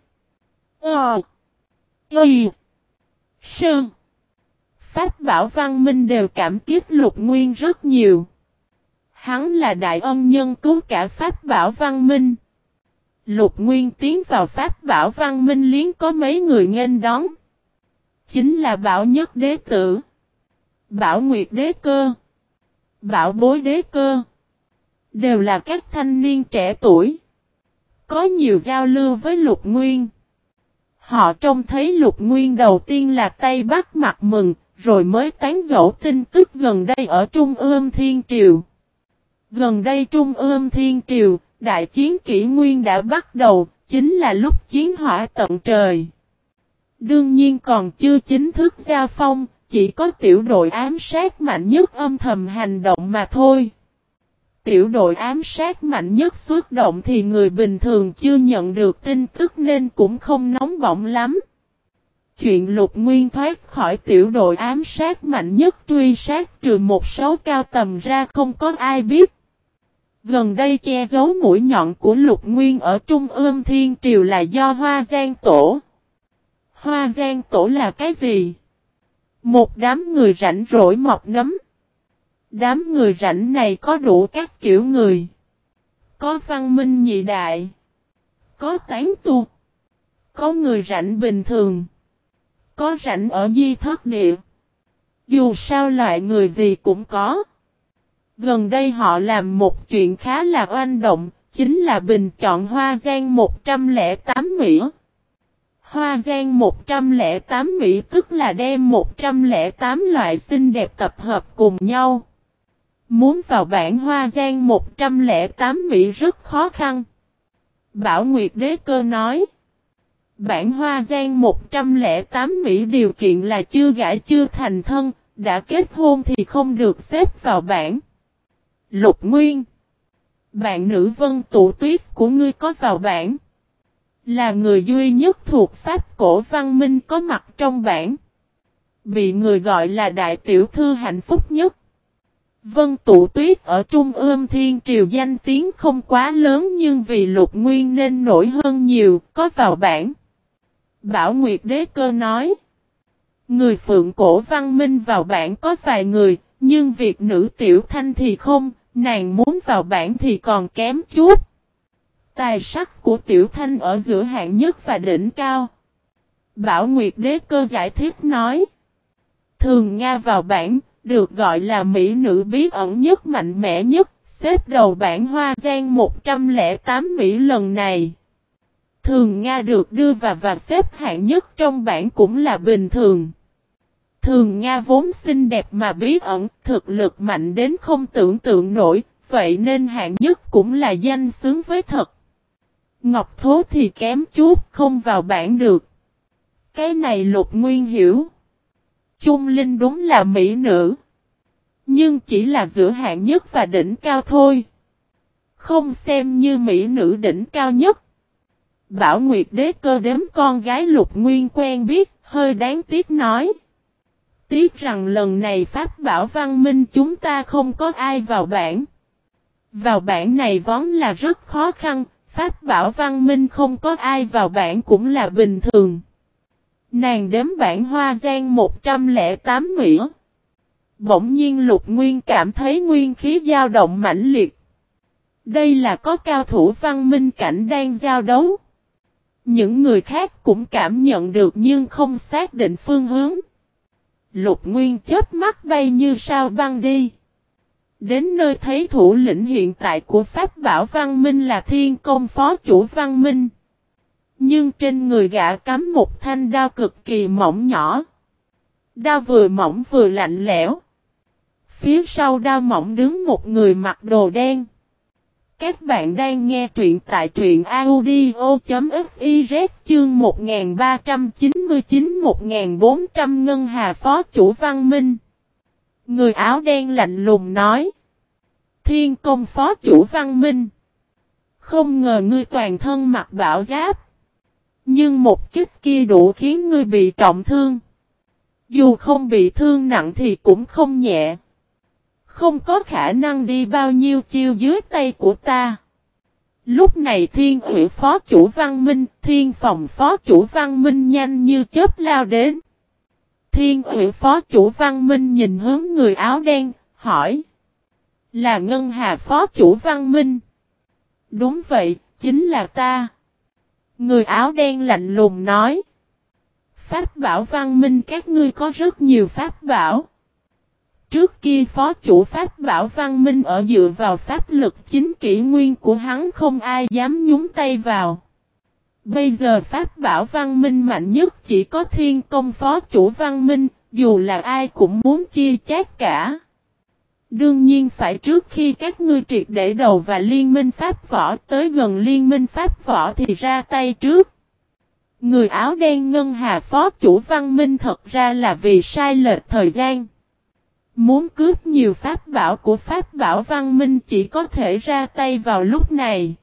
Y, Sơn, Pháp Bảo Văn Minh đều cảm kích Lục Nguyên rất nhiều. Hắn là đại ân nhân cứu cả Pháp Bảo Văn Minh. Lục Nguyên tiến vào Pháp Bảo Văn Minh liếng có mấy người nghênh đón. Chính là Bảo Nhất Đế Tử, Bảo Nguyệt Đế Cơ, Bảo Bối Đế Cơ. Đều là các thanh niên trẻ tuổi. Có nhiều giao lưu với Lục Nguyên. Họ trông thấy Lục Nguyên đầu tiên là tay bắt mặt mừng, rồi mới tán gẫu tin tức gần đây ở Trung ương Thiên Triều. Gần đây Trung ương Thiên Triều, đại chiến kỷ nguyên đã bắt đầu, chính là lúc chiến hỏa tận trời. Đương nhiên còn chưa chính thức giao phong, chỉ có tiểu đội ám sát mạnh nhất âm thầm hành động mà thôi. Tiểu đội ám sát mạnh nhất xuất động thì người bình thường chưa nhận được tin tức nên cũng không nóng bỏng lắm. Chuyện Lục Nguyên thoát khỏi tiểu đội ám sát mạnh nhất truy sát trừ một số cao tầm ra không có ai biết. Gần đây che giấu mũi nhọn của Lục Nguyên ở Trung ương Thiên Triều là do Hoa Giang Tổ. Hoa Giang Tổ là cái gì? Một đám người rảnh rỗi mọc nấm. Đám người rảnh này có đủ các kiểu người. Có văn minh nhị đại. Có tán tu. Có người rảnh bình thường. Có rảnh ở di thất địa. Dù sao loại người gì cũng có. Gần đây họ làm một chuyện khá là oanh động, chính là bình chọn Hoa Giang 108 Mỹ. Hoa Giang 108 Mỹ tức là đem 108 loại xinh đẹp tập hợp cùng nhau. Muốn vào bảng Hoa Giang 108 Mỹ rất khó khăn. Bảo Nguyệt Đế Cơ nói. Bảng Hoa Giang 108 Mỹ điều kiện là chưa gả chưa thành thân, đã kết hôn thì không được xếp vào bảng. Lục Nguyên. Bạn nữ Vân Tụ Tuyết của ngươi có vào bảng. Là người duy nhất thuộc Pháp cổ văn minh có mặt trong bảng. Bị người gọi là đại tiểu thư hạnh phúc nhất. Vân Tụ Tuyết ở Trung ương Thiên Triều danh tiếng không quá lớn nhưng vì Lục Nguyên nên nổi hơn nhiều, có vào bảng. Bảo Nguyệt Đế Cơ nói. Người Phượng cổ văn minh vào bảng có vài người, nhưng việc nữ tiểu thanh thì không, nàng muốn vào bảng thì còn kém chút. Tài sắc của tiểu thanh ở giữa hạng nhất và đỉnh cao. Bảo Nguyệt Đế Cơ giải thích nói. Thường Nga vào bảng, được gọi là mỹ nữ bí ẩn nhất mạnh mẽ nhất, xếp đầu bảng Hoa Giang 108 Mỹ lần này. Thường Nga được đưa vào và xếp hạng nhất trong bảng cũng là bình thường. Thường Nga vốn xinh đẹp mà bí ẩn, thực lực mạnh đến không tưởng tượng nổi, vậy nên hạng nhất cũng là danh xứng với thật. Ngọc Thố thì kém chút, không vào bảng được. Cái này Lục Nguyên hiểu. Chung Linh đúng là mỹ nữ. Nhưng chỉ là giữa hạng nhất và đỉnh cao thôi. Không xem như mỹ nữ đỉnh cao nhất. Bảo Nguyệt Đế Cơ đếm con gái Lục Nguyên quen biết, hơi đáng tiếc nói. Tiếc rằng lần này Pháp Bảo Văn Minh chúng ta không có ai vào bảng. Vào bảng này vốn là rất khó khăn, Pháp Bảo Văn Minh không có ai vào bảng cũng là bình thường. Nàng đếm bảng Hoa Giang 108 Mỹ. Bỗng nhiên Lục Nguyên cảm thấy nguyên khí dao động mãnh liệt. Đây là có cao thủ văn minh cảnh đang giao đấu. Những người khác cũng cảm nhận được nhưng không xác định phương hướng. Lục Nguyên chớp mắt bay như sao băng đi. Đến nơi thấy thủ lĩnh hiện tại của Pháp Bảo Văn Minh là Thiên Công Phó Chủ Văn Minh. Nhưng trên người gã cắm một thanh đao cực kỳ mỏng nhỏ. Đao vừa mỏng vừa lạnh lẽo. Phía sau đao mỏng đứng một người mặc đồ đen. Các bạn đang nghe truyện tại truyện audio.fiz chương 1399-1400 Ngân Hà Phó Chủ Văn Minh. Người áo đen lạnh lùng nói. Thiên Công Phó Chủ Văn Minh. Không ngờ ngươi toàn thân mặc bảo giáp. Nhưng một kích kia đủ khiến ngươi bị trọng thương. Dù không bị thương nặng thì cũng không nhẹ. Không có khả năng đi bao nhiêu chiêu dưới tay của ta. Lúc này Thiên Ủy Phó Chủ Văn Minh, Thiên Phòng Phó Chủ Văn Minh nhanh như chớp lao đến. Thiên Ủy Phó Chủ Văn Minh nhìn hướng người áo đen, hỏi. Là Ngân Hà Phó Chủ Văn Minh. Đúng vậy, chính là ta. Người áo đen lạnh lùng nói. Pháp bảo Văn Minh các ngươi có rất nhiều pháp bảo. Trước kia Phó Chủ Pháp Bảo Văn Minh ở dựa vào pháp lực chính kỷ nguyên của hắn không ai dám nhúng tay vào. Bây giờ Pháp Bảo Văn Minh mạnh nhất chỉ có Thiên Công Phó Chủ Văn Minh, dù là ai cũng muốn chia chác cả. Đương nhiên phải trước khi các ngươi triệt để đầu và liên minh Pháp Võ tới gần liên minh Pháp Võ thì ra tay trước. Người áo đen ngân hà phó chủ Văn Minh thật ra là vì sai lệch thời gian. Muốn cướp nhiều pháp bảo của pháp bảo Văn Minh chỉ có thể ra tay vào lúc này.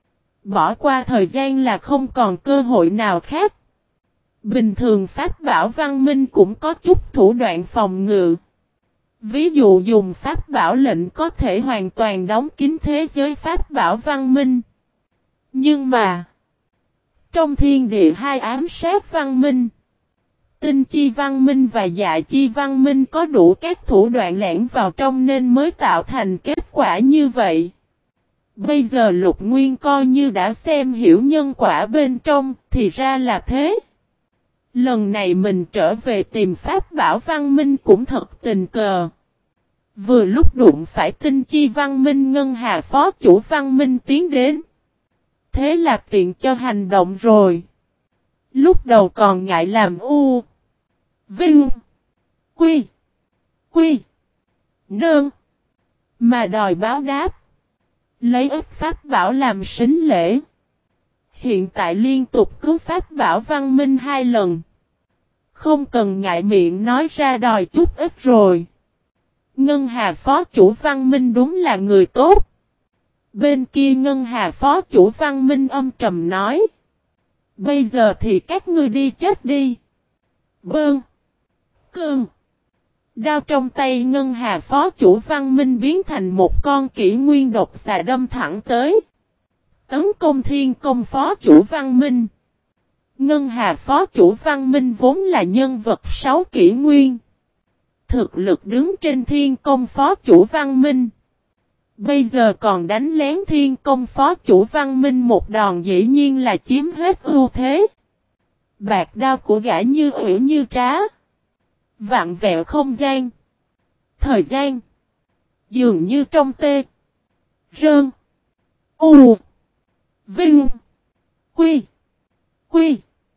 Bỏ qua thời gian là không còn cơ hội nào khác. Bình thường pháp bảo Văn Minh cũng có chút thủ đoạn phòng ngự. Ví dụ dùng pháp bảo lệnh có thể hoàn toàn đóng kín thế giới pháp bảo Văn Minh. Nhưng mà, trong thiên địa hai ám sát Văn Minh, Tinh chi Văn Minh và Dạ chi Văn Minh có đủ các thủ đoạn lẻn vào trong nên mới tạo thành kết quả như vậy. Bây giờ Lục Nguyên coi như đã xem hiểu nhân quả bên trong, thì ra là thế. Lần này mình trở về tìm pháp bảo Văn Minh cũng thật tình cờ. Vừa lúc đụng phải Tinh chi Văn Minh ngân hà phó chủ Văn Minh tiến đến. Thế là tiện cho hành động rồi. Lúc đầu còn ngại làm u. Vinh. Quy. Quy. Nương. Mà đòi báo đáp. Lấy ít pháp bảo làm sính lễ. Hiện tại liên tục cứu pháp bảo Văn Minh 2 lần. Không cần ngại miệng nói ra đòi chút ít rồi. Ngân hà phó chủ Văn Minh đúng là người tốt. Bên kia ngân hà phó chủ Văn Minh âm trầm nói. Bây giờ thì các ngươi đi chết đi. Bơn. Cơn. Đao trong tay ngân hà phó chủ Văn Minh biến thành một con kỷ nguyên độc xà đâm thẳng tới. Tấn công thiên công phó chủ Văn Minh. Ngân hà phó chủ Văn Minh vốn là nhân vật 6 kỷ nguyên. Thực lực đứng trên thiên công phó chủ Văn Minh. Bây giờ còn đánh lén thiên công phó chủ Văn Minh một đòn dĩ nhiên là chiếm hết ưu thế. Bạc đao của gã như ủy như trá. Vặn vẹo không gian. Thời gian. Dường như trong tê. Rơn. U. Vinh. Quy. Quy.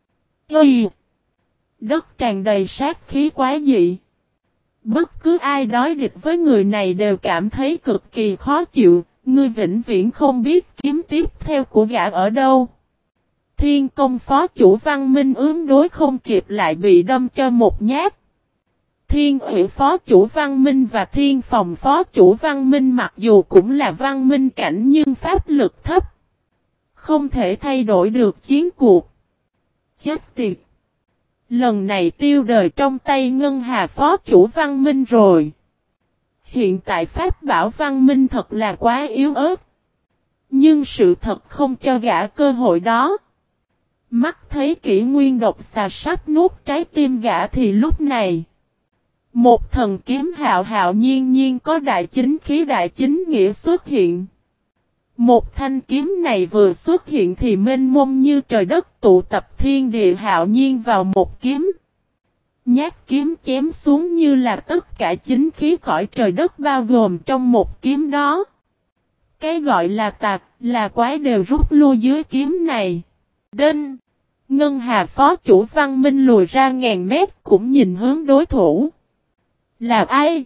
Y. Đất tràn đầy sát khí quá dị. Bất cứ ai đối địch với người này đều cảm thấy cực kỳ khó chịu, ngươi vĩnh viễn không biết kiếm tiếp theo của gã ở đâu. Thiên công phó chủ Văn Minh ứng đối không kịp lại bị đâm cho một nhát. Thiên ủy phó chủ Văn Minh và thiên phòng phó chủ Văn Minh mặc dù cũng là Văn Minh cảnh nhưng pháp lực thấp. Không thể thay đổi được chiến cuộc. Chết tiệt! Lần này tiêu đời trong tay ngân hà phó chủ Văn Minh rồi. Hiện tại pháp bảo Văn Minh thật là quá yếu ớt. Nhưng sự thật không cho gã cơ hội đó. Mắt thấy kỷ nguyên độc xà sắp nuốt trái tim gã thì lúc này. Một thần kiếm hạo hạo nhiên nhiên có đại chính khí đại chính nghĩa xuất hiện. Một thanh kiếm này vừa xuất hiện thì mênh mông như trời đất tụ tập thiên địa hạo nhiên vào một kiếm. Nhát kiếm chém xuống như là tất cả chính khí cõi trời đất bao gồm trong một kiếm đó. Cái gọi là tạc, là quái đều rút lui dưới kiếm này. Đinh! Ngân hà phó chủ Văn Minh lùi ra ngàn mét cũng nhìn hướng đối thủ. Là ai?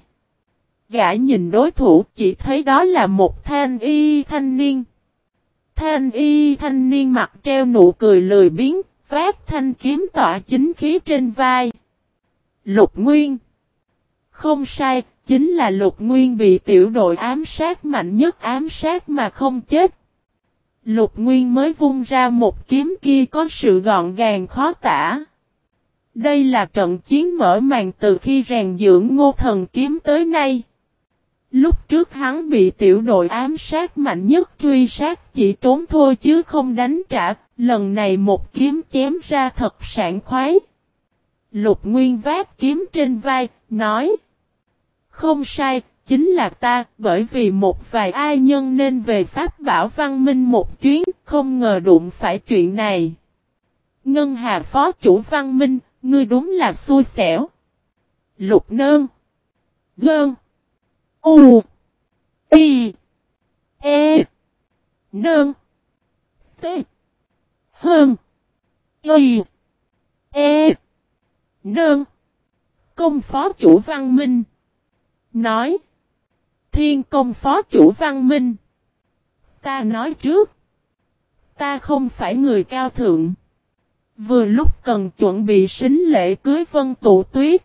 Gã nhìn đối thủ chỉ thấy đó là một thanh y thanh niên. Thanh y thanh niên mặt treo nụ cười lười biếng, vác thanh kiếm tỏa chính khí trên vai. Lục Nguyên. Không sai, chính là Lục Nguyên bị tiểu đội ám sát mạnh nhất ám sát mà không chết. Lục Nguyên mới vung ra một kiếm kia có sự gọn gàng khó tả. Đây là trận chiến mở màn từ khi rèn dưỡng Ngô Thần Kiếm tới nay. Lúc trước hắn bị tiểu đội ám sát mạnh nhất truy sát chỉ trốn thôi chứ không đánh trả, lần này một kiếm chém ra thật sảng khoái. Lục Nguyên vác kiếm trên vai, nói. Không sai, chính là ta, bởi vì một vài ai nhân nên về Pháp Bảo Văn Minh một chuyến, không ngờ đụng phải chuyện này. Ngân hà phó chủ Văn Minh, ngươi đúng là xui xẻo. Lục Nơn. Gơn. U. Y. E. Nơn. T. Hơn. Y. E. Nơn. Công phó chủ Văn Minh. Nói. Thiên công phó chủ Văn Minh. Ta nói trước. Ta không phải người cao thượng. Vừa lúc cần chuẩn bị sính lễ cưới Vân Tụ Tuyết.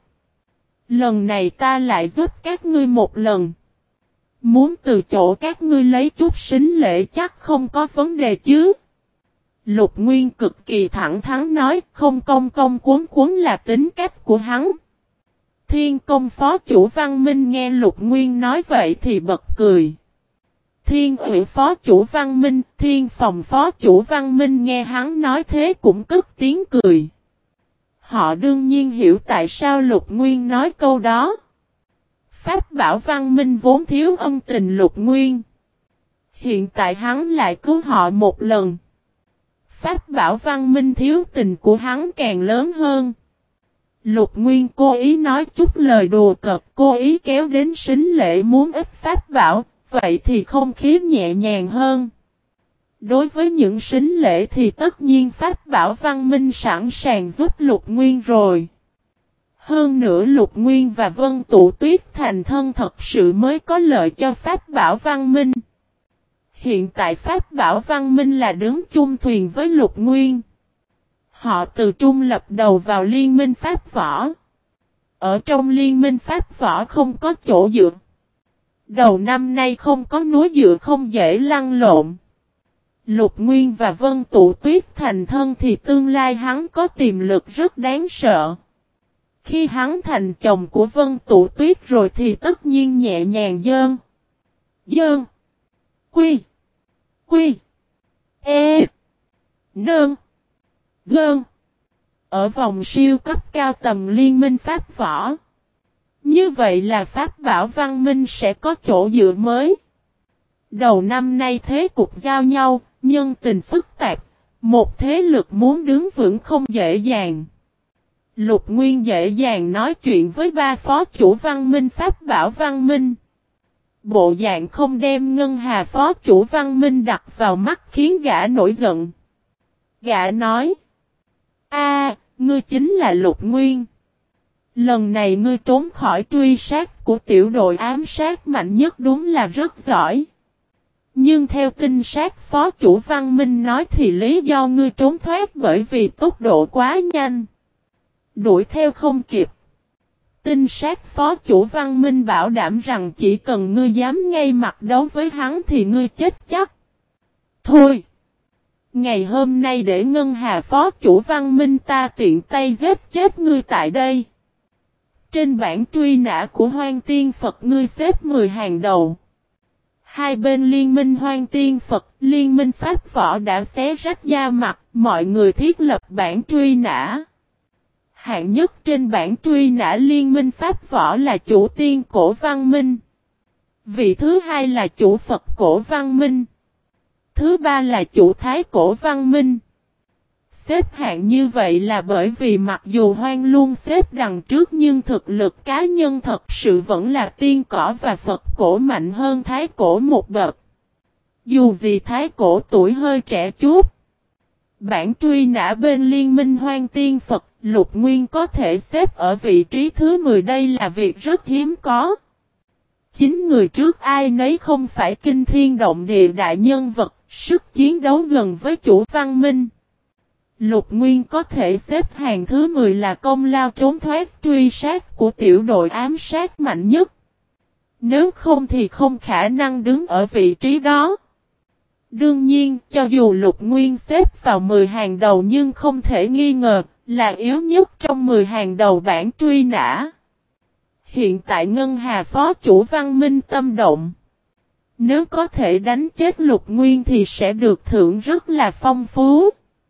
Lần này ta lại giúp các ngươi một lần. Muốn từ chỗ các ngươi lấy chút sính lễ chắc không có vấn đề chứ. Lục Nguyên cực kỳ thẳng thắn nói, không cong cong cuốn cuốn là tính cách của hắn. Thiên Công phó chủ Văn Minh nghe Lục Nguyên nói vậy thì bật cười. Thiên Ủy phó chủ Văn Minh, Thiên Phòng phó chủ Văn Minh nghe hắn nói thế cũng cất tiếng cười. Họ đương nhiên hiểu tại sao Lục Nguyên nói câu đó. Pháp bảo Văn Minh vốn thiếu ân tình Lục Nguyên. Hiện tại hắn lại cứu họ một lần. Pháp bảo Văn Minh thiếu tình của hắn càng lớn hơn. Lục Nguyên cố ý nói chút lời đùa cợt, cố ý kéo đến sính lễ muốn ít pháp bảo, vậy thì không khí nhẹ nhàng hơn. Đối với những sính lễ thì tất nhiên pháp bảo Văn Minh sẵn sàng giúp Lục Nguyên rồi. Hơn nữa Lục Nguyên và Vân Tụ Tuyết thành thân thật sự mới có lợi cho pháp bảo Văn Minh. Hiện tại pháp bảo Văn Minh là đứng chung thuyền với Lục Nguyên. Họ từ trung lập đầu vào liên minh pháp võ. Ở trong liên minh pháp võ không có chỗ dựa. Đầu năm nay không có núi dựa không dễ lăn lộn. Lục Nguyên và Vân Tụ Tuyết thành thân thì tương lai hắn có tiềm lực rất đáng sợ. Khi hắn thành chồng của Vân Tụ Tuyết rồi thì tất nhiên nhẹ nhàng dơn. Dơn. Quy. Quy. E. Nơn. Gơn. Ở vòng siêu cấp cao tầm liên minh pháp võ. Như vậy là pháp bảo Văn Minh sẽ có chỗ dựa mới. Đầu năm nay thế cục giao nhau, nhân tình phức tạp, một thế lực muốn đứng vững không dễ dàng. Lục Nguyên dễ dàng nói chuyện với ba phó chủ Văn Minh pháp bảo Văn Minh. Bộ dạng không đem Ngân Hà phó chủ Văn Minh đặt vào mắt khiến gã nổi giận. Gã nói: ngươi chính là Lục Nguyên. Lần này ngươi trốn khỏi truy sát của tiểu đội ám sát mạnh nhất đúng là rất giỏi. Nhưng theo tinh sát phó chủ Văn Minh nói thì lý do ngươi trốn thoát bởi vì tốc độ quá nhanh. Đuổi theo không kịp. Tinh sát phó chủ Văn Minh bảo đảm rằng chỉ cần ngươi dám ngay mặt đấu với hắn thì ngươi chết chắc. Thôi! Ngày hôm nay để Ngân Hà phó chủ Văn Minh ta tiện tay giết chết ngươi tại đây. Trên bảng truy nã của Hoang Tiên Phật ngươi xếp 10 hàng đầu. Hai bên liên minh Hoang Tiên Phật, liên minh Pháp Võ đã xé rách da mặt, mọi người thiết lập bảng truy nã. Hạng nhất trên bảng truy nã liên minh Pháp Võ là chủ tiên cổ Văn Minh. Vị thứ hai là chủ Phật cổ Văn Minh. Thứ ba là chủ Thái cổ Văn Minh. Xếp hạng như vậy là bởi vì mặc dù Hoang luôn xếp đằng trước nhưng thực lực cá nhân thật sự vẫn là tiên cỏ và Phật cổ mạnh hơn Thái cổ một bậc. Dù gì Thái cổ tuổi hơi trẻ chút. Bảng truy nã bên liên minh Hoang Tiên Phật, Lục Nguyên có thể xếp ở vị trí thứ 10 đây là việc rất hiếm có. 9 người trước ai nấy không phải kinh thiên động địa đại nhân vật, sức chiến đấu gần với chủ Văn Minh. Lục Nguyên có thể xếp hàng thứ 10 là công lao trốn thoát truy sát của tiểu đội ám sát mạnh nhất. Nếu không thì không khả năng đứng ở vị trí đó. Đương nhiên, cho dù Lục Nguyên xếp vào 10 hàng đầu nhưng không thể nghi ngờ là yếu nhất trong 10 hàng đầu bảng truy nã. Hiện tại Ngân Hà phó chủ Văn Minh tâm động. Nếu có thể đánh chết Lục Nguyên thì sẽ được thưởng rất là phong phú.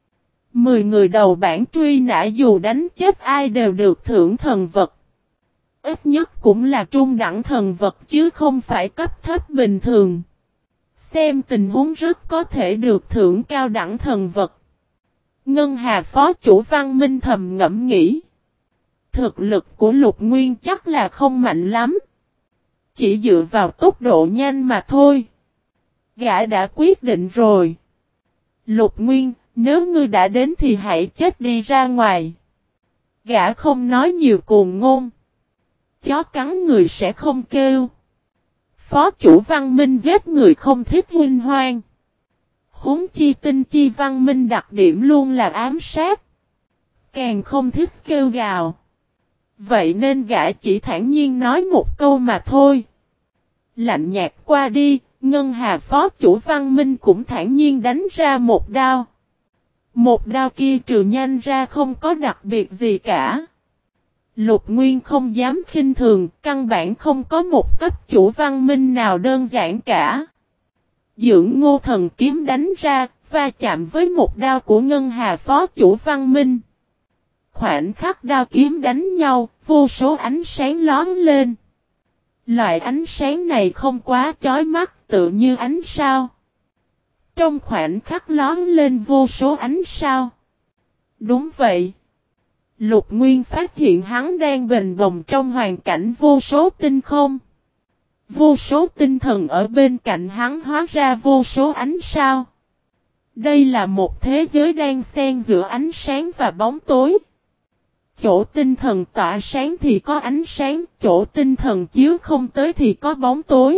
10 người đầu bảng truy nã dù đánh chết ai đều được thưởng thần vật. Ít nhất cũng là trung đẳng thần vật chứ không phải cấp thấp bình thường. Xem tình huống rất có thể được thưởng cao đẳng thần vật. Ngân Hà phó chủ Văn Minh thầm ngẫm nghĩ. Thực lực của Lục Nguyên chắc là không mạnh lắm. Chỉ dựa vào tốc độ nhanh mà thôi. Gã đã quyết định rồi. Lục Nguyên, nếu ngươi đã đến thì hãy chết đi ra ngoài. Gã không nói nhiều cuồng ngôn. Chó cắn người sẽ không kêu. Phó chủ Văn Minh giết người không thích huynh hoang. Huống chi tinh chi Văn Minh đặc điểm luôn là ám sát. càng không thích kêu gào. Vậy nên gã chỉ thản nhiên nói một câu mà thôi. Lạnh nhạt qua đi, Ngân Hà phó chủ Văn Minh cũng thản nhiên đánh ra một đao. Một đao kia trừ nhanh ra không có đặc biệt gì cả. Lục Nguyên không dám khinh thường, căn bản không có một cấp chủ Văn Minh nào đơn giản cả. Dưỡng Ngô Thần kiếm đánh ra, va chạm với một đao của Ngân Hà phó chủ Văn Minh. Khoảnh khắc đao kiếm đánh nhau, vô số ánh sáng lóe lên. Loại ánh sáng này không quá chói mắt, tự như ánh sao. Trong khoảnh khắc lóe lên vô số ánh sao. Đúng vậy. Lục Nguyên phát hiện hắn đang bềnh bồng trong hoàn cảnh vô số tinh không. Vô số tinh thần ở bên cạnh hắn hóa ra vô số ánh sao. Đây là một thế giới đang xen giữa ánh sáng và bóng tối. Chỗ tinh thần tỏa sáng thì có ánh sáng, chỗ tinh thần chiếu không tới thì có bóng tối.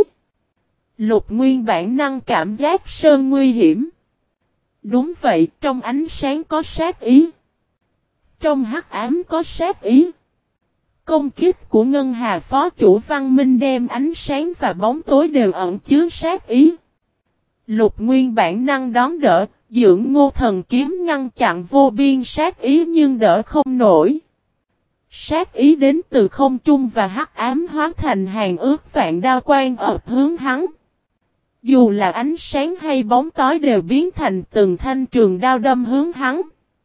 Lục Nguyên bản năng cảm giác sơn nguy hiểm. Đúng vậy, trong ánh sáng có sát ý. Trong hắc ám có sát ý. Công kích của Ngân Hà phó chủ Văn Minh đem ánh sáng và bóng tối đều ẩn chứa sát ý. Lục Nguyên bản năng đón đỡ, dưỡng Ngô Thần kiếm ngăn chặn vô biên sát ý nhưng đỡ không nổi. Sát ý đến từ không trung và hắc ám hóa thành hàng ước vạn đao quang ập hướng hắn. Dù là ánh sáng hay bóng tối đều biến thành từng thanh trường đao đâm hướng hắn.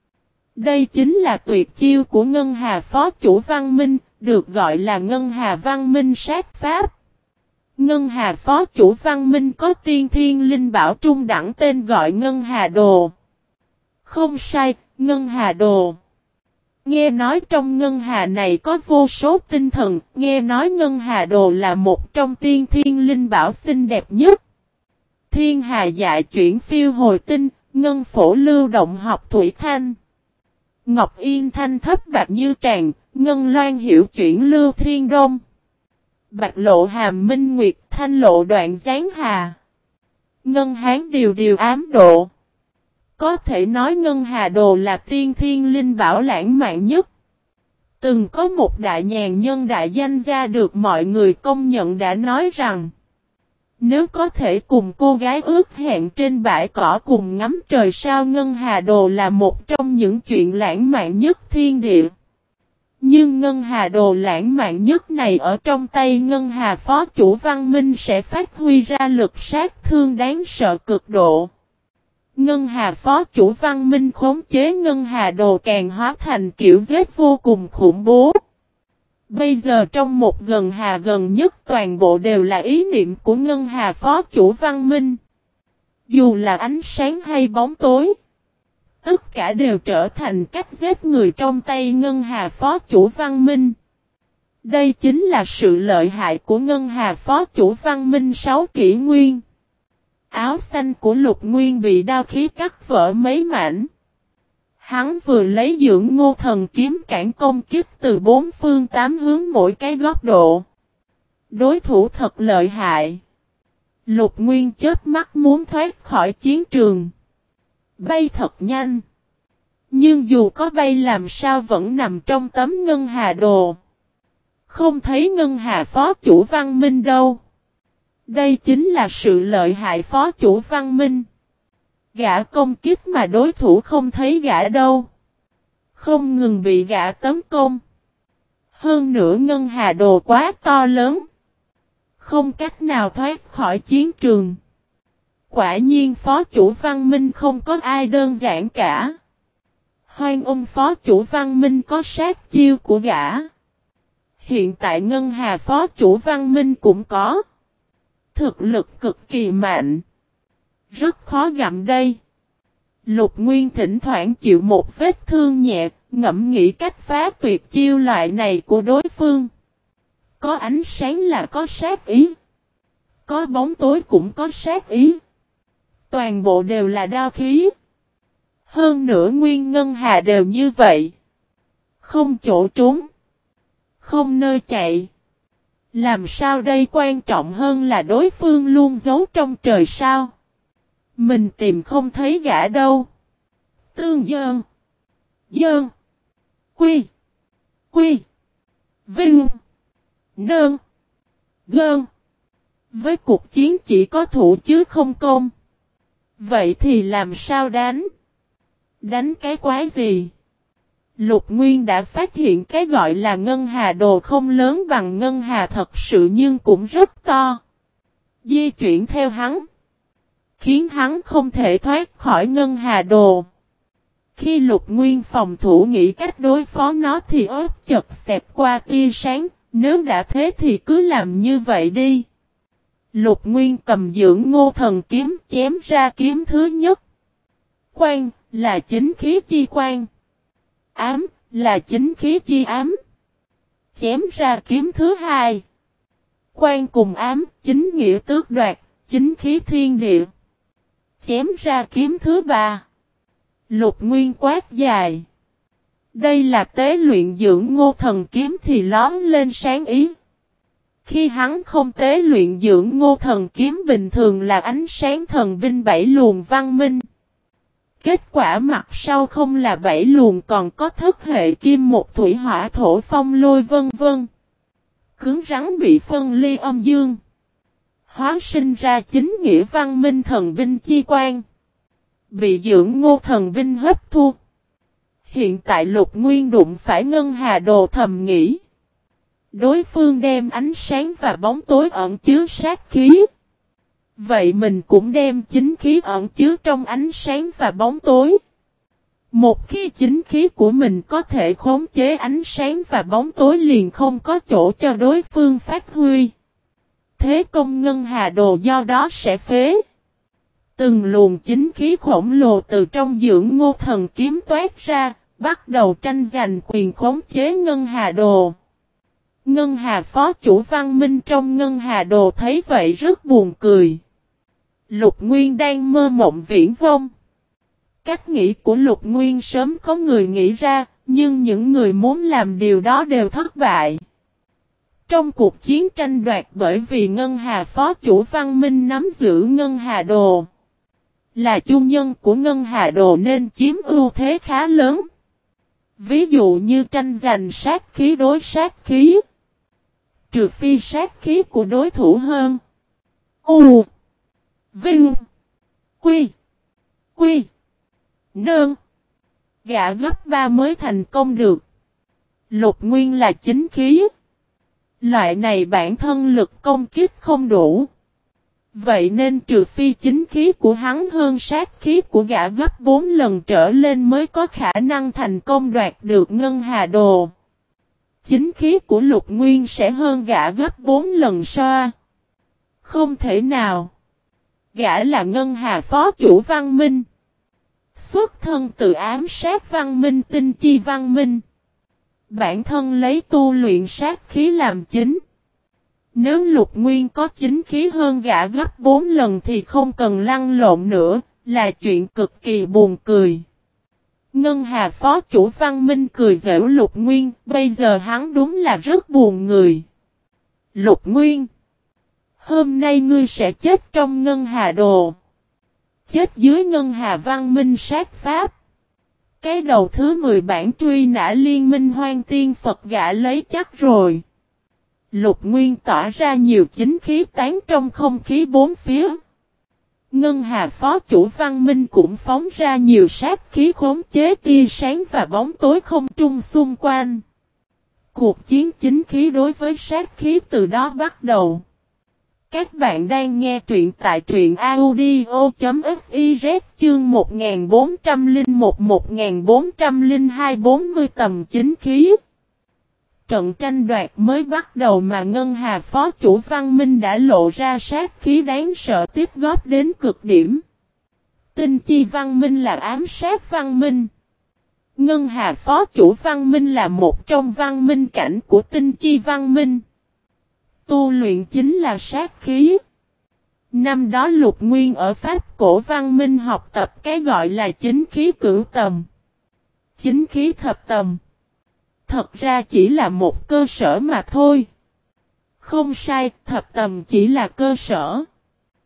Đây chính là tuyệt chiêu của Ngân Hà phó chủ Văn Minh, được gọi là Ngân Hà Văn Minh sát pháp. Ngân Hà phó chủ Văn Minh có tiên thiên linh bảo trung đẳng tên gọi Ngân Hà Đồ. Không sai, Ngân Hà Đồ. Nghe nói trong Ngân Hà này có vô số tinh thần, nghe nói Ngân Hà Đồ là một trong tiên thiên linh bảo xinh đẹp nhất. Thiên Hà dạ chuyển phiêu hồi tinh, Ngân phổ lưu động học thủy thanh. Ngọc Yên thanh thấp bạc như tràng, Ngân loan hiểu chuyển lưu thiên đông. Bạch lộ hàm minh nguyệt, thanh lộ đoạn giáng hà. Ngân hán điều điều ám độ. Có thể nói Ngân Hà Đồ là tiên thiên linh bảo lãng mạn nhất. Từng có một đại nhàn nhân đại danh gia được mọi người công nhận đã nói rằng nếu có thể cùng cô gái ước hẹn trên bãi cỏ cùng ngắm trời sao, Ngân Hà Đồ là một trong những chuyện lãng mạn nhất thiên địa. Nhưng Ngân Hà Đồ lãng mạn nhất này ở trong tay Ngân Hà phó chủ Văn Minh sẽ phát huy ra lực sát thương đáng sợ cực độ. Ngân Hà phó chủ Văn Minh khống chế Ngân Hà Đồ càng hóa thành kiểu giết vô cùng khủng bố. Bây giờ trong một gần hà gần nhất toàn bộ đều là ý niệm của Ngân Hà phó chủ Văn Minh. Dù là ánh sáng hay bóng tối, tất cả đều trở thành cách giết người trong tay Ngân Hà phó chủ Văn Minh. Đây chính là sự lợi hại của Ngân Hà phó chủ Văn Minh 6 kỷ nguyên. Áo xanh của Lục Nguyên bị đao khí cắt vỡ mấy mảnh. Hắn vừa lấy dưỡng Ngô Thần kiếm cản công kích từ bốn phương tám hướng mỗi cái góc độ. Đối thủ thật lợi hại. Lục Nguyên chớp mắt muốn thoát khỏi chiến trường. Bay thật nhanh. Nhưng dù có bay làm sao vẫn nằm trong tấm Ngân Hà Đồ. Không thấy Ngân Hà phó chủ Văn Minh đâu. Đây chính là sự lợi hại phó chủ Văn Minh. Gã công kích mà đối thủ không thấy gã đâu. Không ngừng bị gã tấn công. Hơn nữa Ngân Hà Đồ quá to lớn. Không cách nào thoát khỏi chiến trường. Quả nhiên phó chủ Văn Minh không có ai đơn giản cả. Hoan ôm phó chủ Văn Minh có sát chiêu của gã. Hiện tại Ngân Hà phó chủ Văn Minh cũng có. Thực lực cực kỳ mạnh. Rất khó gặm đây. Lục Nguyên thỉnh thoảng chịu một vết thương nhẹ, ngẫm nghĩ cách phá tuyệt chiêu loại này của đối phương. Có ánh sáng là có sát ý. Có bóng tối cũng có sát ý. Toàn bộ đều là đao khí. Hơn nữa Nguyên Ngân Hà đều như vậy. Không chỗ trốn. Không nơi chạy. Làm sao đây, quan trọng hơn là đối phương luôn giấu trong trời sao. Mình tìm không thấy gã đâu. Tương Dơn. Dơn. Quy. Quy. Vinh. Nơn. Gơn. Với cuộc chiến chỉ có thủ chứ không công. Vậy thì làm sao đánh? Đánh cái quái gì? Lục Nguyên đã phát hiện cái gọi là ngân hà đồ không lớn bằng ngân hà thật sự nhưng cũng rất to. Di chuyển theo hắn, khiến hắn không thể thoát khỏi ngân hà đồ. Khi Lục Nguyên phòng thủ nghĩ cách đối phó nó thì ớt chật xẹp qua tia sáng, nếu đã thế thì cứ làm như vậy đi. Lục Nguyên cầm dưỡng ngô thần kiếm chém ra kiếm thứ nhất. Quan là chính khí chi quan. Ám là chính khí chi ám. Chém ra kiếm thứ hai. Quan cùng ám chính nghĩa tước đoạt, chính khí thiên địa. Chém ra kiếm thứ ba. Lục Nguyên quát dài. Đây là tế luyện dưỡng ngô thần kiếm thì lóm lên sáng ý. Khi hắn không tế luyện dưỡng ngô thần kiếm bình thường là ánh sáng thần binh bảy luồng văn minh. Kết quả mặt sau không là bảy luồng còn có thất hệ kim một thủy hỏa thổ phong lôi vân vân. Cứng rắn bị phân ly âm dương. Hóa sinh ra chính nghĩa văn minh thần binh chi quan. Bị dưỡng ngô thần binh hấp thu. Hiện tại Lục Nguyên đụng phải ngân hà đồ thầm nghĩ. Đối phương đem ánh sáng và bóng tối ẩn chứa sát khí. Vậy mình cũng đem chính khí ẩn chứa trong ánh sáng và bóng tối. Một khi chính khí của mình có thể khống chế ánh sáng và bóng tối liền không có chỗ cho đối phương phát huy. Thế công ngân hà đồ do đó sẽ phế. Từng luồng chính khí khổng lồ từ trong dưỡng ngô thần kiếm toát ra, bắt đầu tranh giành quyền khống chế ngân hà đồ. Ngân hà phó chủ văn minh trong ngân hà đồ thấy vậy rất buồn cười. Lục Nguyên đang mơ mộng viễn vông. Cách nghĩ của Lục Nguyên sớm có người nghĩ ra, nhưng những người muốn làm điều đó đều thất bại. Trong cuộc chiến tranh đoạt bởi vì ngân hà phó chủ văn minh nắm giữ ngân hà đồ. Là chủ nhân của ngân hà đồ nên chiếm ưu thế khá lớn. Ví dụ như tranh giành sát khí đối sát khí. Trừ phi sát khí của đối thủ hơn. U. Vinh. Quy. Quy. Nơn. Gã gấp 3 mới thành công được. Lục Nguyên là chính khí. Loại này bản thân lực công kích không đủ. Vậy nên trừ phi chính khí của hắn hơn sát khí của gã gấp 4 lần trở lên mới có khả năng thành công đoạt được ngân hà đồ. Chính khí của Lục Nguyên sẽ hơn gã gấp 4 lần so. Không thể nào. Gã là ngân hà phó chủ văn minh. Xuất thân từ ám sát văn minh tinh chi văn minh. Bản thân lấy tu luyện sát khí làm chính. Nếu Lục Nguyên có chính khí hơn gã gấp 4 lần thì không cần lăn lộn nữa, là chuyện cực kỳ buồn cười. Ngân hà phó chủ văn minh cười giễu Lục Nguyên, bây giờ hắn đúng là rất buồn người. Lục Nguyên, hôm nay ngươi sẽ chết trong ngân hà đồ. Chết dưới ngân hà văn minh sát pháp. Cái đầu thứ 10 bản truy nã liên minh hoang tiên Phật gã lấy chắc rồi. Lục Nguyên tỏa ra nhiều chính khí tán trong không khí bốn phía. Ngân hà phó chủ văn minh cũng phóng ra nhiều sát khí khống chế tia sáng và bóng tối không trung xung quanh. Cuộc chiến chính khí đối với sát khí từ đó bắt đầu. Các bạn đang nghe truyện tại truyện audio.fiz chương 1401-1402 40 tầm chính khí. Trận tranh đoạt mới bắt đầu mà ngân hà phó chủ văn minh đã lộ ra sát khí đáng sợ tiếp góp đến cực điểm. Tinh chi văn minh là ám sát văn minh. Ngân hà phó chủ văn minh là một trong văn minh cảnh của tinh chi văn minh. Tu luyện chính là sát khí. Năm đó Lục Nguyên ở Pháp cổ văn minh học tập cái gọi là chính khí cửu tầm. Chính khí thập tầm. Thật ra chỉ là một cơ sở mà thôi. Không sai, thập tầm chỉ là cơ sở.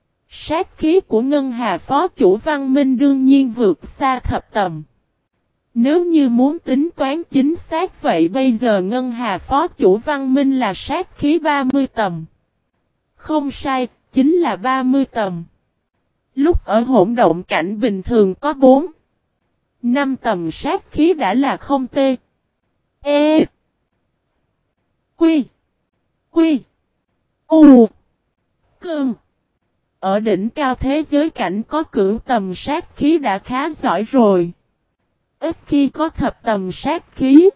Sát khí của ngân hà phó chủ văn minh đương nhiên vượt xa thập tầm. Nếu như muốn tính toán chính xác vậy bây giờ Ngân Hà phó chủ Văn Minh là sát khí 30 tầm. Không sai, chính là 30 tầm. Lúc ở hỗn động cảnh bình thường có 4, 5 tầm sát khí đã là không tê. E. Quy. Quy. U. Cương. Ở đỉnh cao thế giới cảnh có cửu tầm sát khí đã khá giỏi rồi. Ít khi có thập tầm sát khí.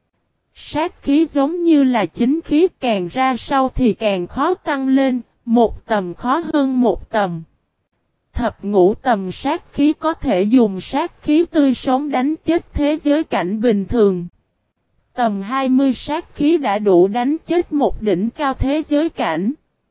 Sát khí giống như là chính khí càng ra sau thì càng khó tăng lên, một tầm khó hơn một tầm. Thập ngũ tầm sát khí có thể dùng sát khí tươi sống đánh chết thế giới cảnh bình thường. Tầm 20 sát khí đã đủ đánh chết một đỉnh cao thế giới cảnh.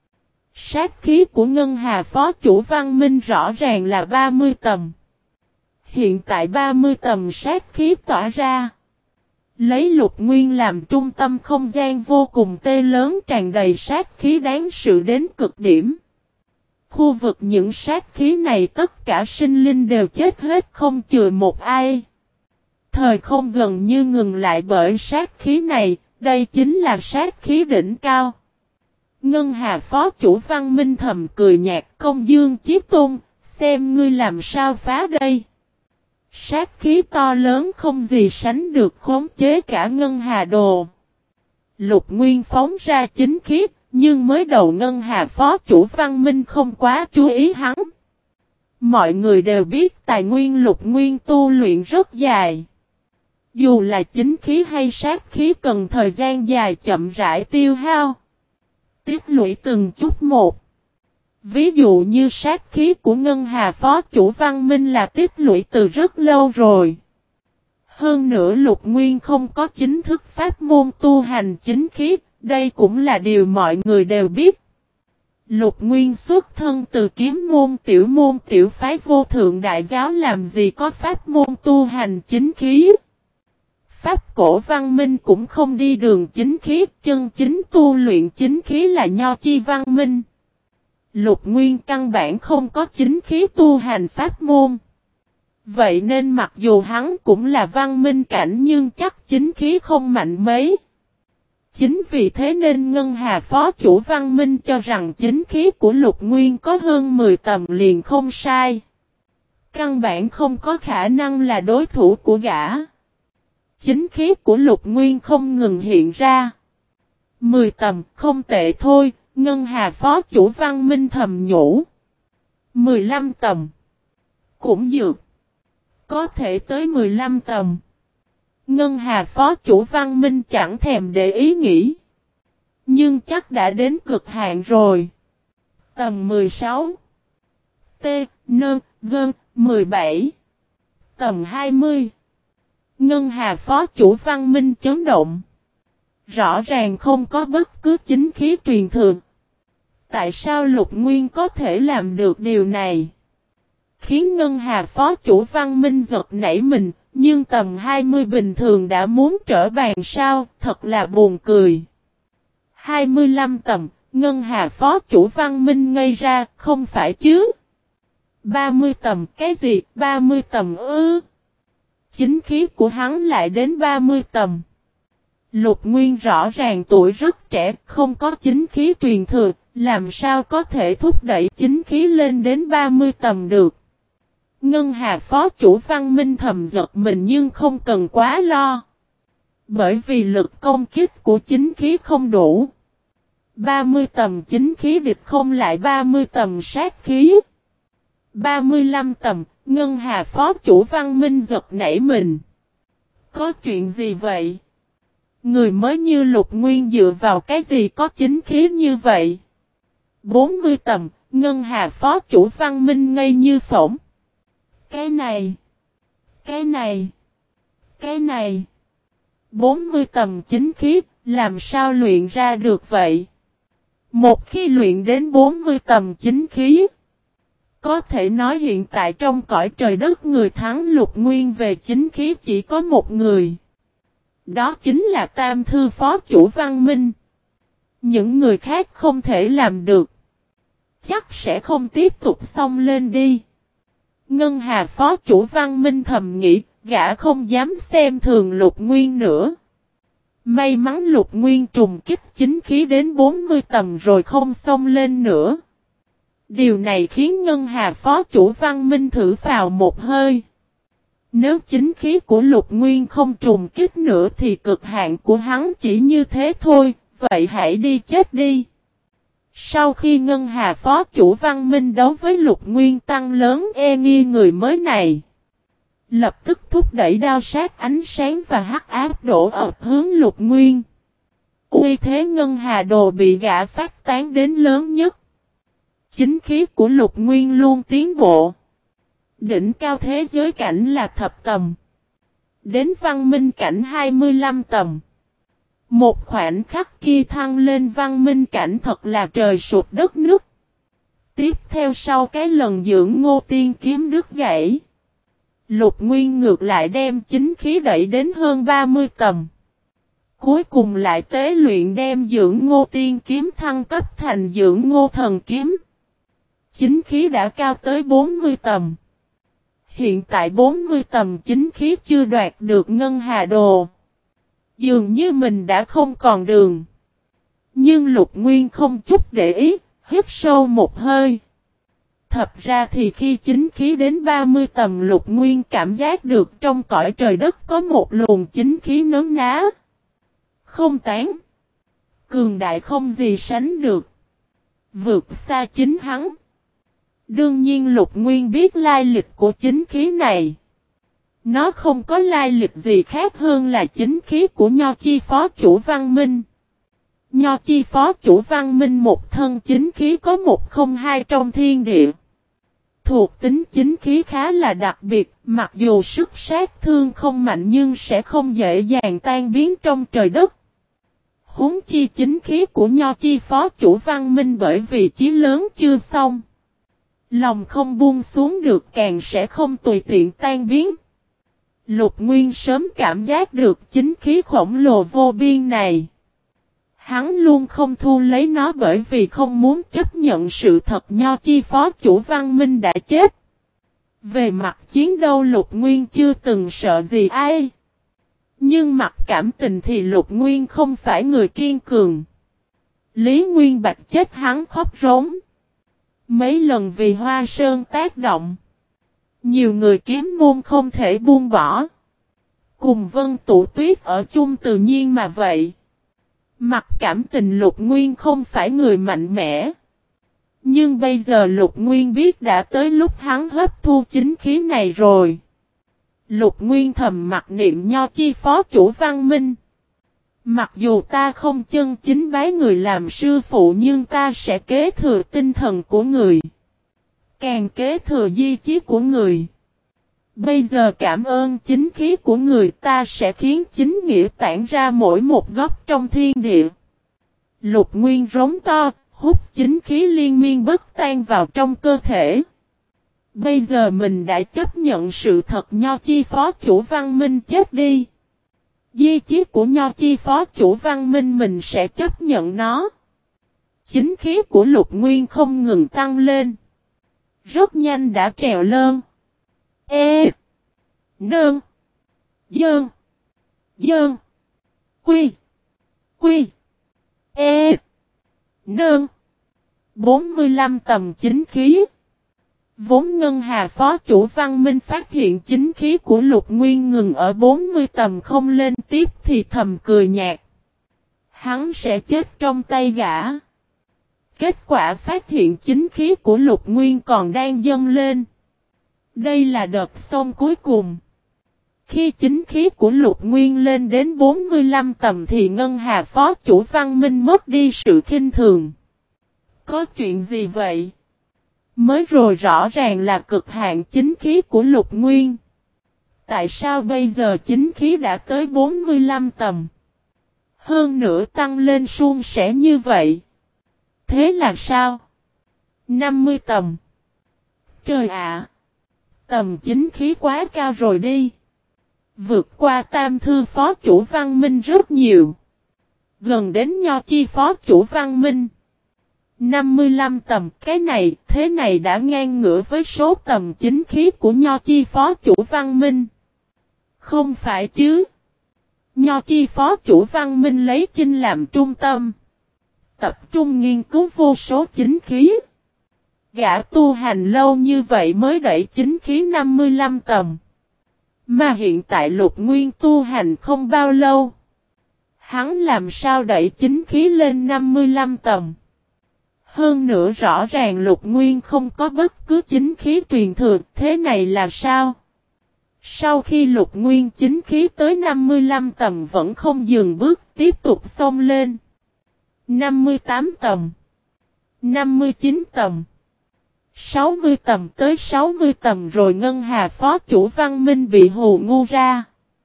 Sát khí của Ngân Hà phó chủ Văn Minh rõ ràng là 30 tầm. Hiện tại 30 tầm sát khí tỏa ra. Lấy Lục Nguyên làm trung tâm không gian vô cùng tê lớn tràn đầy sát khí đáng sợ đến cực điểm. Khu vực những sát khí này tất cả sinh linh đều chết hết không chừa một ai. Thời không gần như ngừng lại bởi sát khí này, đây chính là sát khí đỉnh cao. Ngân Hà phó chủ Văn Minh thầm cười nhạt Công Dương Chiếc Tôn, xem ngươi làm sao phá đây. Sát khí to lớn không gì sánh được khống chế cả Ngân Hà Đồ. Lục Nguyên phóng ra chính khí, nhưng mới đầu Ngân Hà phó chủ Văn Minh không quá chú ý hắn. Mọi người đều biết tài nguyên Lục Nguyên tu luyện rất dài. Dù là chính khí hay sát khí cần thời gian dài chậm rãi tiêu hao. Tiết lũy từng chút một. Ví dụ như sát khí của Ngân Hà phó chủ Văn Minh là tiết lũy từ rất lâu rồi. Hơn nữa Lục Nguyên không có chính thức pháp môn tu hành chính khí, đây cũng là điều mọi người đều biết. Lục Nguyên xuất thân từ kiếm môn tiểu phái vô thượng đại giáo làm gì có pháp môn tu hành chính khí. Pháp cổ văn minh cũng không đi đường chính khí, chân chính tu luyện chính khí là nho chi văn minh. Lục Nguyên căn bản không có chính khí tu hành pháp môn. Vậy nên mặc dù hắn cũng là văn minh cảnh nhưng chắc chính khí không mạnh mấy. Chính vì thế nên Ngân Hà phó chủ Văn Minh cho rằng chính khí của Lục Nguyên có hơn 10 tầm liền không sai. Căn bản không có khả năng là đối thủ của gã. Chính khí của Lục Nguyên không ngừng hiện ra. 10 tầm không tệ thôi, Ngân Hà phó chủ Văn Minh thầm nhủ. 15 tầm. Cũng dược. Có thể tới 15 tầm. Ngân Hà phó chủ Văn Minh chẳng thèm để ý nghĩ. Nhưng chắc đã đến cực hạn rồi. Tầm 16. T, N, G, 17. Tầm 20. Ngân Hà phó chủ Văn Minh chấn động. Rõ ràng không có bất cứ chính khí truyền thừa. Tại sao Lục Nguyên có thể làm được điều này? Khiến Ngân Hà phó chủ Văn Minh giật nảy mình, nhưng tầm 20 bình thường đã muốn trở bàn sao, thật là buồn cười. 25 tầm, Ngân Hà phó chủ Văn Minh ngây ra, không phải chứ? 30 tầm, cái gì, 30 tầm ư? Chính khí của hắn lại đến 30 tầm. Lục Nguyên rõ ràng tuổi rất trẻ, không có chính khí truyền thừa, làm sao có thể thúc đẩy chính khí lên đến 30 tầm được. Ngân Hà phó chủ Văn Minh thầm giật mình nhưng không cần quá lo. Bởi vì lực công kích của chính khí không đủ. 30 tầm chính khí địch không lại 30 tầm sát khí. 35 tầm, Ngân Hà phó chủ Văn Minh giật nảy mình. Có chuyện gì vậy? Người mới như Lục Nguyên dựa vào cái gì có chính khí như vậy? 40 tầm, Ngân Hà phó chủ Văn Minh ngây như phỏng. Cái này. 40 tầm chính khí, làm sao luyện ra được vậy? Một khi luyện đến 40 tầm chính khí, có thể nói hiện tại trong cõi trời đất người thắng Lục Nguyên về chính khí chỉ có một người. Đó chính là Tam Thư phó chủ Văn Minh. Những người khác không thể làm được. Chắc sẽ không tiếp tục xông lên đi. Ngân Hà phó chủ Văn Minh thầm nghĩ, Gã không dám xem thường Lục Nguyên nữa. May mắn Lục Nguyên trùng kích chính khí đến 40 tầng rồi không xông lên nữa. Điều này khiến Ngân Hà phó chủ Văn Minh thử vào một hơi. Nếu chính khí của Lục Nguyên không trùng kích nữa thì cực hạn của hắn chỉ như thế thôi, vậy hãy đi chết đi. Sau khi Ngân Hà phó chủ Văn Minh đấu với Lục Nguyên tăng lớn nghi người mới này, lập tức thúc đẩy đao sát ánh sáng và hắc áp đổ ập hướng Lục Nguyên. Uy thế Ngân Hà đồ bị gã phát tán đến lớn nhất. Chính khí của Lục Nguyên luôn tiến bộ. Đỉnh cao thế giới cảnh là thập tầm. Đến văn minh cảnh 25 tầm. Một khoảnh khắc kia thăng lên văn minh cảnh thật là trời sụp đất nứt. Tiếp theo sau cái lần dưỡng Ngô Tiên kiếm đứt gãy, Lục Nguyên ngược lại đem chính khí đẩy đến hơn 30 tầm. Cuối cùng lại tế luyện đem dưỡng Ngô Tiên kiếm thăng cấp thành dưỡng Ngô Thần kiếm. Chính khí đã cao tới 40 tầm. Hiện tại 40 tầm chính khí chưa đoạt được Ngân Hà đồ. Dường như mình đã không còn đường. Nhưng Lục Nguyên không chút để ý, hít sâu một hơi. Thật ra thì khi chính khí đến 30 tầm Lục Nguyên cảm giác được trong cõi trời đất có một luồng chính khí nấn ná. Không tán. Cường đại không gì sánh được. Vượt xa chính hắn. Đương nhiên Lục Nguyên biết lai lịch của chính khí này. Nó không có lai lịch gì khác hơn là chính khí của Nho Chi phó chủ Văn Minh. Nho Chi phó chủ Văn Minh một thân chính khí có 102 trong thiên địa. Thuộc tính chính khí khá là đặc biệt, mặc dù sức sát thương không mạnh nhưng sẽ không dễ dàng tan biến trong trời đất. Huống chi chính khí của Nho Chi phó chủ Văn Minh bởi vì chí lớn chưa xong. Lòng không buông xuống được càng sẽ không tùy tiện tan biến. Lục Nguyên sớm cảm giác được chính khí khổng lồ vô biên này. Hắn luôn không thu lấy nó bởi vì không muốn chấp nhận sự thật Nho Chi phó chủ Văn Minh đã chết. Về mặt chiến đấu Lục Nguyên chưa từng sợ gì ai. Nhưng mặt cảm tình thì Lục Nguyên không phải người kiên cường. Lý Nguyên Bạch chết hắn khóc rống. Mấy lần vì Hoa Sơn tác động. Nhiều người kiếm môn không thể buông bỏ. Cùng Vân Tụ Tuyết ở chung tự nhiên mà vậy. Mặt cảm tình Lục Nguyên không phải người mạnh mẽ. Nhưng bây giờ Lục Nguyên biết đã tới lúc hắn hấp thu chính khí này rồi. Lục Nguyên thầm mặc niệm Nho Chi phó chủ Văn Minh. Mặc dù ta không chân chính bái người làm sư phụ nhưng ta sẽ kế thừa tinh thần của người. Càng kế thừa di chí của người. Bây giờ cảm ơn chính khí của người ta sẽ khiến chính nghĩa tản ra mỗi một góc trong thiên địa. Lục Nguyên rống to, hút chính khí liên miên bất tan vào trong cơ thể. Bây giờ mình đã chấp nhận sự thật Nho Chi phó chủ Văn Minh chết đi. Di chí của Nho Chi phó chủ Văn Minh mình sẽ chấp nhận nó. Chính khí của Lục Nguyên không ngừng tăng lên. Rất nhanh đã trèo lên. Nơn. Dơn. Dơn. Quy. Nơn. 45 tầm chính khí. Vốn Ngân Hà phó chủ Văn Minh phát hiện chính khí của Lục Nguyên ngừng ở 40 tầm không lên tiếp thì thầm cười nhạt. Hắn sẽ chết trong tay gã. Kết quả phát hiện chính khí của Lục Nguyên còn đang dâng lên. Đây là đợt xông cuối cùng. Khi chính khí của Lục Nguyên lên đến 45 tầm thì Ngân Hà phó chủ Văn Minh mất đi sự khinh thường. Có chuyện gì vậy? Mới rồi rõ ràng là cực hạn chính khí của Lục Nguyên. Tại sao bây giờ chính khí đã tới 45 tầm? Hơn nữa tăng lên suôn sẻ như vậy. Thế là sao? 50 tầm. Trời ạ! Tầm chính khí quá cao rồi đi. Vượt qua Tam Thư phó chủ Văn Minh rất nhiều. Gần đến Nho Chi phó chủ Văn Minh. 55 tầm, cái này, thế này đã ngang ngửa với số tầm chính khí của Nho Chi phó chủ Văn Minh. Không phải chứ. Nho chi phó chủ Văn Minh lấy Chinh làm trung tâm. Tập trung nghiên cứu vô số chính khí. Gã tu hành lâu như vậy mới đẩy chính khí 55 tầng. Mà hiện tại Lục Nguyên tu hành không bao lâu. Hắn làm sao đẩy chính khí lên 55 tầng. Hơn nữa rõ ràng Lục Nguyên không có bất cứ chính khí truyền thừa, thế này là sao? Sau khi Lục Nguyên chính khí tới 55 tầng vẫn không dừng bước, tiếp tục xông lên. 58 tầng, 59 tầng, 60 tầng tới 60 tầng rồi Ngân Hà phó chủ Văn Minh bị hù ngu ra.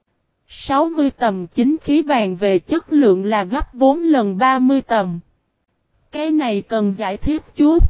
60 tầng chính khí bàn về chất lượng là gấp 4 lần 30 tầng. Cái này cần giải thích chút.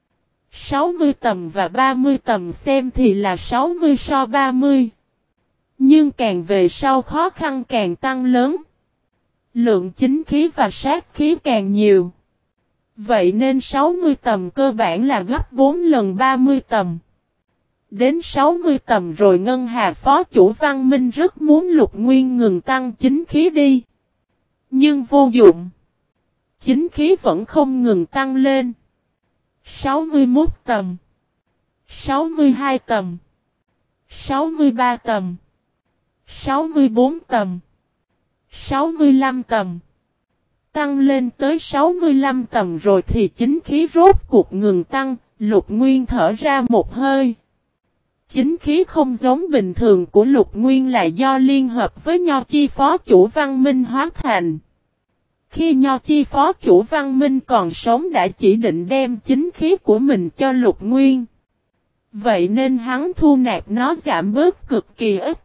60 tầng và 30 tầng xem thì là 60 so 30. Nhưng càng về sau khó khăn càng tăng lớn. Lượng chính khí và sát khí càng nhiều. Vậy nên 60 tầng cơ bản là gấp 4 lần 30 tầng. Đến 60 tầng rồi Ngân Hà phó chủ Văn Minh rất muốn Lục Nguyên ngừng tăng chính khí đi. Nhưng vô dụng. Chính khí vẫn không ngừng tăng lên. 61 tầng. 62 tầng. 63 tầng. 64 tầng. 65 tầng. Tăng lên tới 65 tầng rồi thì chính khí rốt cuộc ngừng tăng, Lục Nguyên thở ra một hơi. Chính khí không giống bình thường của Lục Nguyên là do liên hợp với Nho chi phó chủ Văn Minh hóa thành. Khi Nho chi phó chủ Văn Minh còn sống đã chỉ định đem chính khí của mình cho Lục Nguyên. Vậy nên hắn thu nạp nó giảm bớt cực kỳ ít.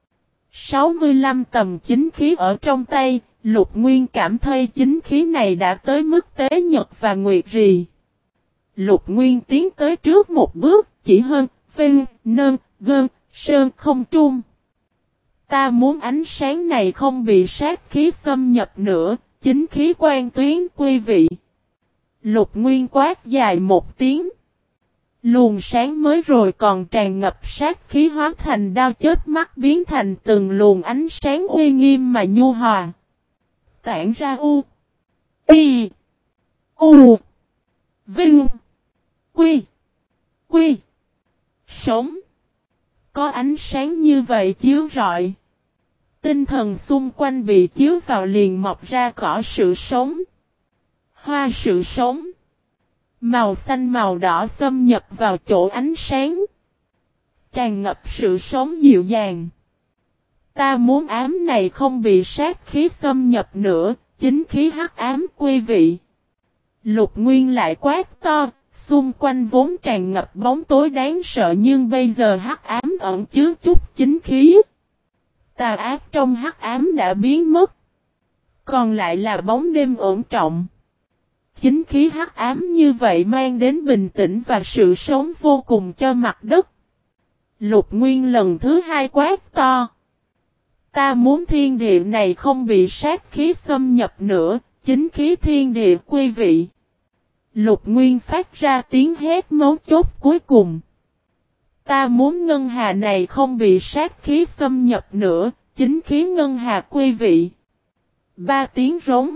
65 tầng chính khí ở trong tay, Lục Nguyên cảm thấy chính khí này đã tới mức tế nhật và nguyệt rì. Lục Nguyên tiến tới trước một bước, chỉ hơn, vinh, nơn, gơn, sơn không trung. Ta muốn ánh sáng này không bị sát khí xâm nhập nữa, chính khí quan tuyến quý vị. Lục Nguyên quát dài một tiếng. Luồng sáng mới rồi còn tràn ngập sát khí hóa thành đao chết mắt biến thành từng luồng ánh sáng uy nghiêm mà nhu hòa. Tản ra u, y, u, vinh, quy, quy, sống. Có ánh sáng như vậy chiếu rọi. Tinh thần xung quanh bị chiếu vào liền mọc ra cỏ sự sống. Hoa sự sống. Màu xanh màu đỏ xâm nhập vào chỗ ánh sáng. Tràn ngập sự sống dịu dàng. Ta muốn ám này không bị sát khí xâm nhập nữa, chính khí hắc ám quý vị. Lục Nguyên lại quát to, xung quanh vốn tràn ngập bóng tối đáng sợ nhưng bây giờ hắc ám ẩn chứa chút chính khí. Tà ác trong hắc ám đã biến mất. Còn lại là bóng đêm ổn trọng. Chính khí hắc ám như vậy mang đến bình tĩnh và sự sống vô cùng cho mặt đất. Lục Nguyên lần thứ hai quát to. Ta muốn thiên địa này không bị sát khí xâm nhập nữa, chính khí thiên địa quý vị. Lục Nguyên phát ra tiếng hét mấu chốt cuối cùng. Ta muốn ngân hà này không bị sát khí xâm nhập nữa, chính khí ngân hà quý vị. Ba tiếng rống.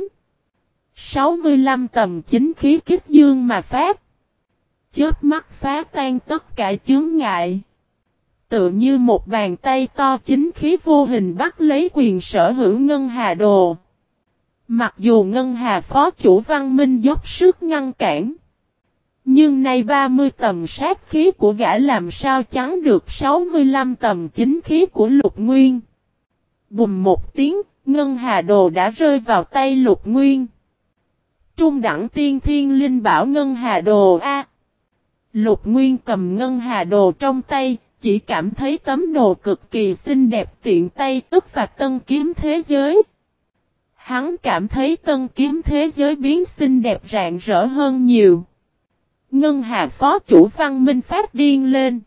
65 tầng chính khí kích dương mà phát. Chớp mắt phá tan tất cả chướng ngại. Tựa như một bàn tay to chính khí vô hình bắt lấy quyền sở hữu ngân hà đồ. Mặc dù ngân hà phó chủ Văn Minh dốc sức ngăn cản. Nhưng nay 30 tầng sát khí của gã làm sao chắn được 65 tầng chính khí của Lục Nguyên. Bùm một tiếng, ngân hà đồ đã rơi vào tay Lục Nguyên. Trung đẳng tiên thiên linh bảo ngân hà đồ A. Lục Nguyên cầm ngân hà đồ trong tay, chỉ cảm thấy tấm đồ cực kỳ xinh đẹp tiện tay tức và tân kiếm thế giới. Hắn cảm thấy tân kiếm thế giới biến xinh đẹp rạng rỡ hơn nhiều. Ngân hà phó chủ Văn Minh phát điên lên.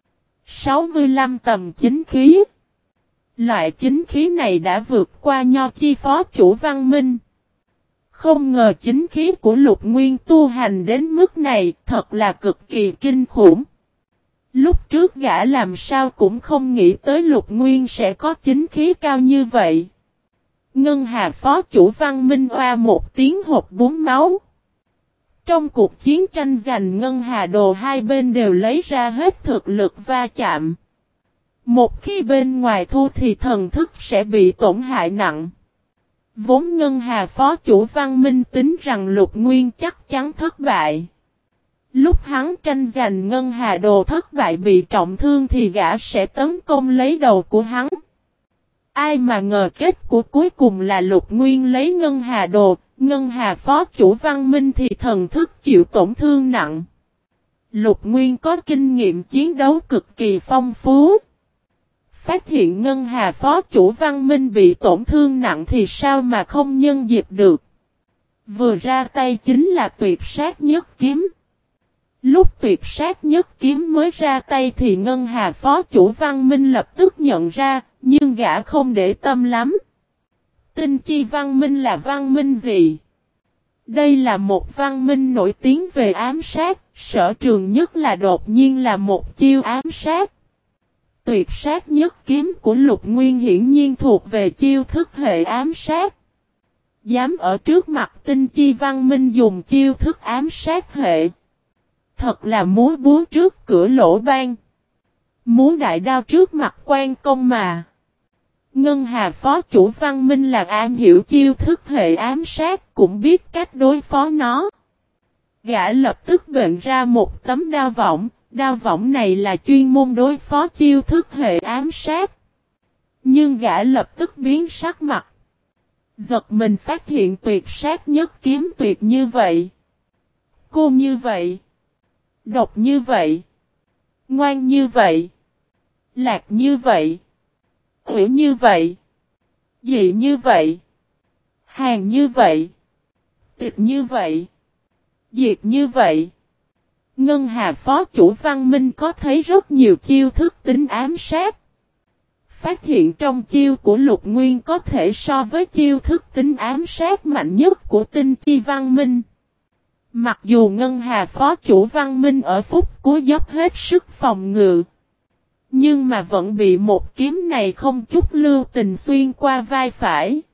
65 tầng chính khí. Loại chính khí này đã vượt qua Nho chi phó chủ Văn Minh. Không ngờ chính khí của Lục Nguyên tu hành đến mức này thật là cực kỳ kinh khủng. Lúc trước gã làm sao cũng không nghĩ tới Lục Nguyên sẽ có chính khí cao như vậy. Ngân Hà phó chủ Văn Minh oa một tiếng hộc búng máu. Trong cuộc chiến tranh giành Ngân Hà Đồ hai bên đều lấy ra hết thực lực va chạm. Một khi bên ngoài thua thì thần thức sẽ bị tổn hại nặng. Vốn Ngân Hà phó chủ Văn Minh tính rằng Lục Nguyên chắc chắn thất bại. Lúc hắn tranh giành Ngân Hà Đồ thất bại bị trọng thương thì gã sẽ tấn công lấy đầu của hắn. Ai mà ngờ kết của cuối cùng là Lục Nguyên lấy Ngân Hà Đồ, Ngân Hà phó chủ Văn Minh thì thần thức chịu tổn thương nặng. Lục Nguyên có kinh nghiệm chiến đấu cực kỳ phong phú. Phát hiện Ngân Hà phó chủ Văn Minh bị tổn thương nặng thì sao mà không nhân dịp được. Vừa ra tay chính là tuyệt sát nhất kiếm. Lúc tuyệt sát nhất kiếm mới ra tay thì Ngân Hà phó chủ Văn Minh lập tức nhận ra, nhưng gã không để tâm lắm. Tinh chi văn minh là văn minh gì? Đây là một văn minh nổi tiếng về ám sát, sở trường nhất là đột nhiên là một chiêu ám sát. Tuyệt sát nhất kiếm của Lục Nguyên hiển nhiên thuộc về chiêu thức hệ ám sát. Dám ở trước mặt tinh chi văn minh dùng chiêu thức ám sát hệ. Thật là múa búa trước cửa lỗ ban. Múa đại đao trước mặt quan công mà. Ngân Hà phó chủ Văn Minh là am hiểu chiêu thức hệ ám sát, cũng biết cách đối phó nó. Gã lập tức bệnh ra một tấm đao võng này là chuyên môn đối phó chiêu thức hệ ám sát. Nhưng gã lập tức biến sắc mặt. Giật mình phát hiện tuyệt sát nhất kiếm tuyệt như vậy. Cô như vậy. Độc như vậy. Ngoan như vậy. Lạc như vậy. Ủy như vậy. Dị như vậy. Hàng như vậy. Tịch như vậy. Diệt như vậy. Ngân Hà phó chủ Văn Minh có thấy rất nhiều chiêu thức tính ám sát. Phát hiện trong chiêu của Lục Nguyên có thể so với chiêu thức tính ám sát mạnh nhất của tinh chi Văn Minh. Mặc dù Ngân Hà phó chủ Văn Minh ở phút cuối dốc hết sức phòng ngự. Nhưng mà vẫn bị một kiếm này không chút lưu tình xuyên qua vai phải.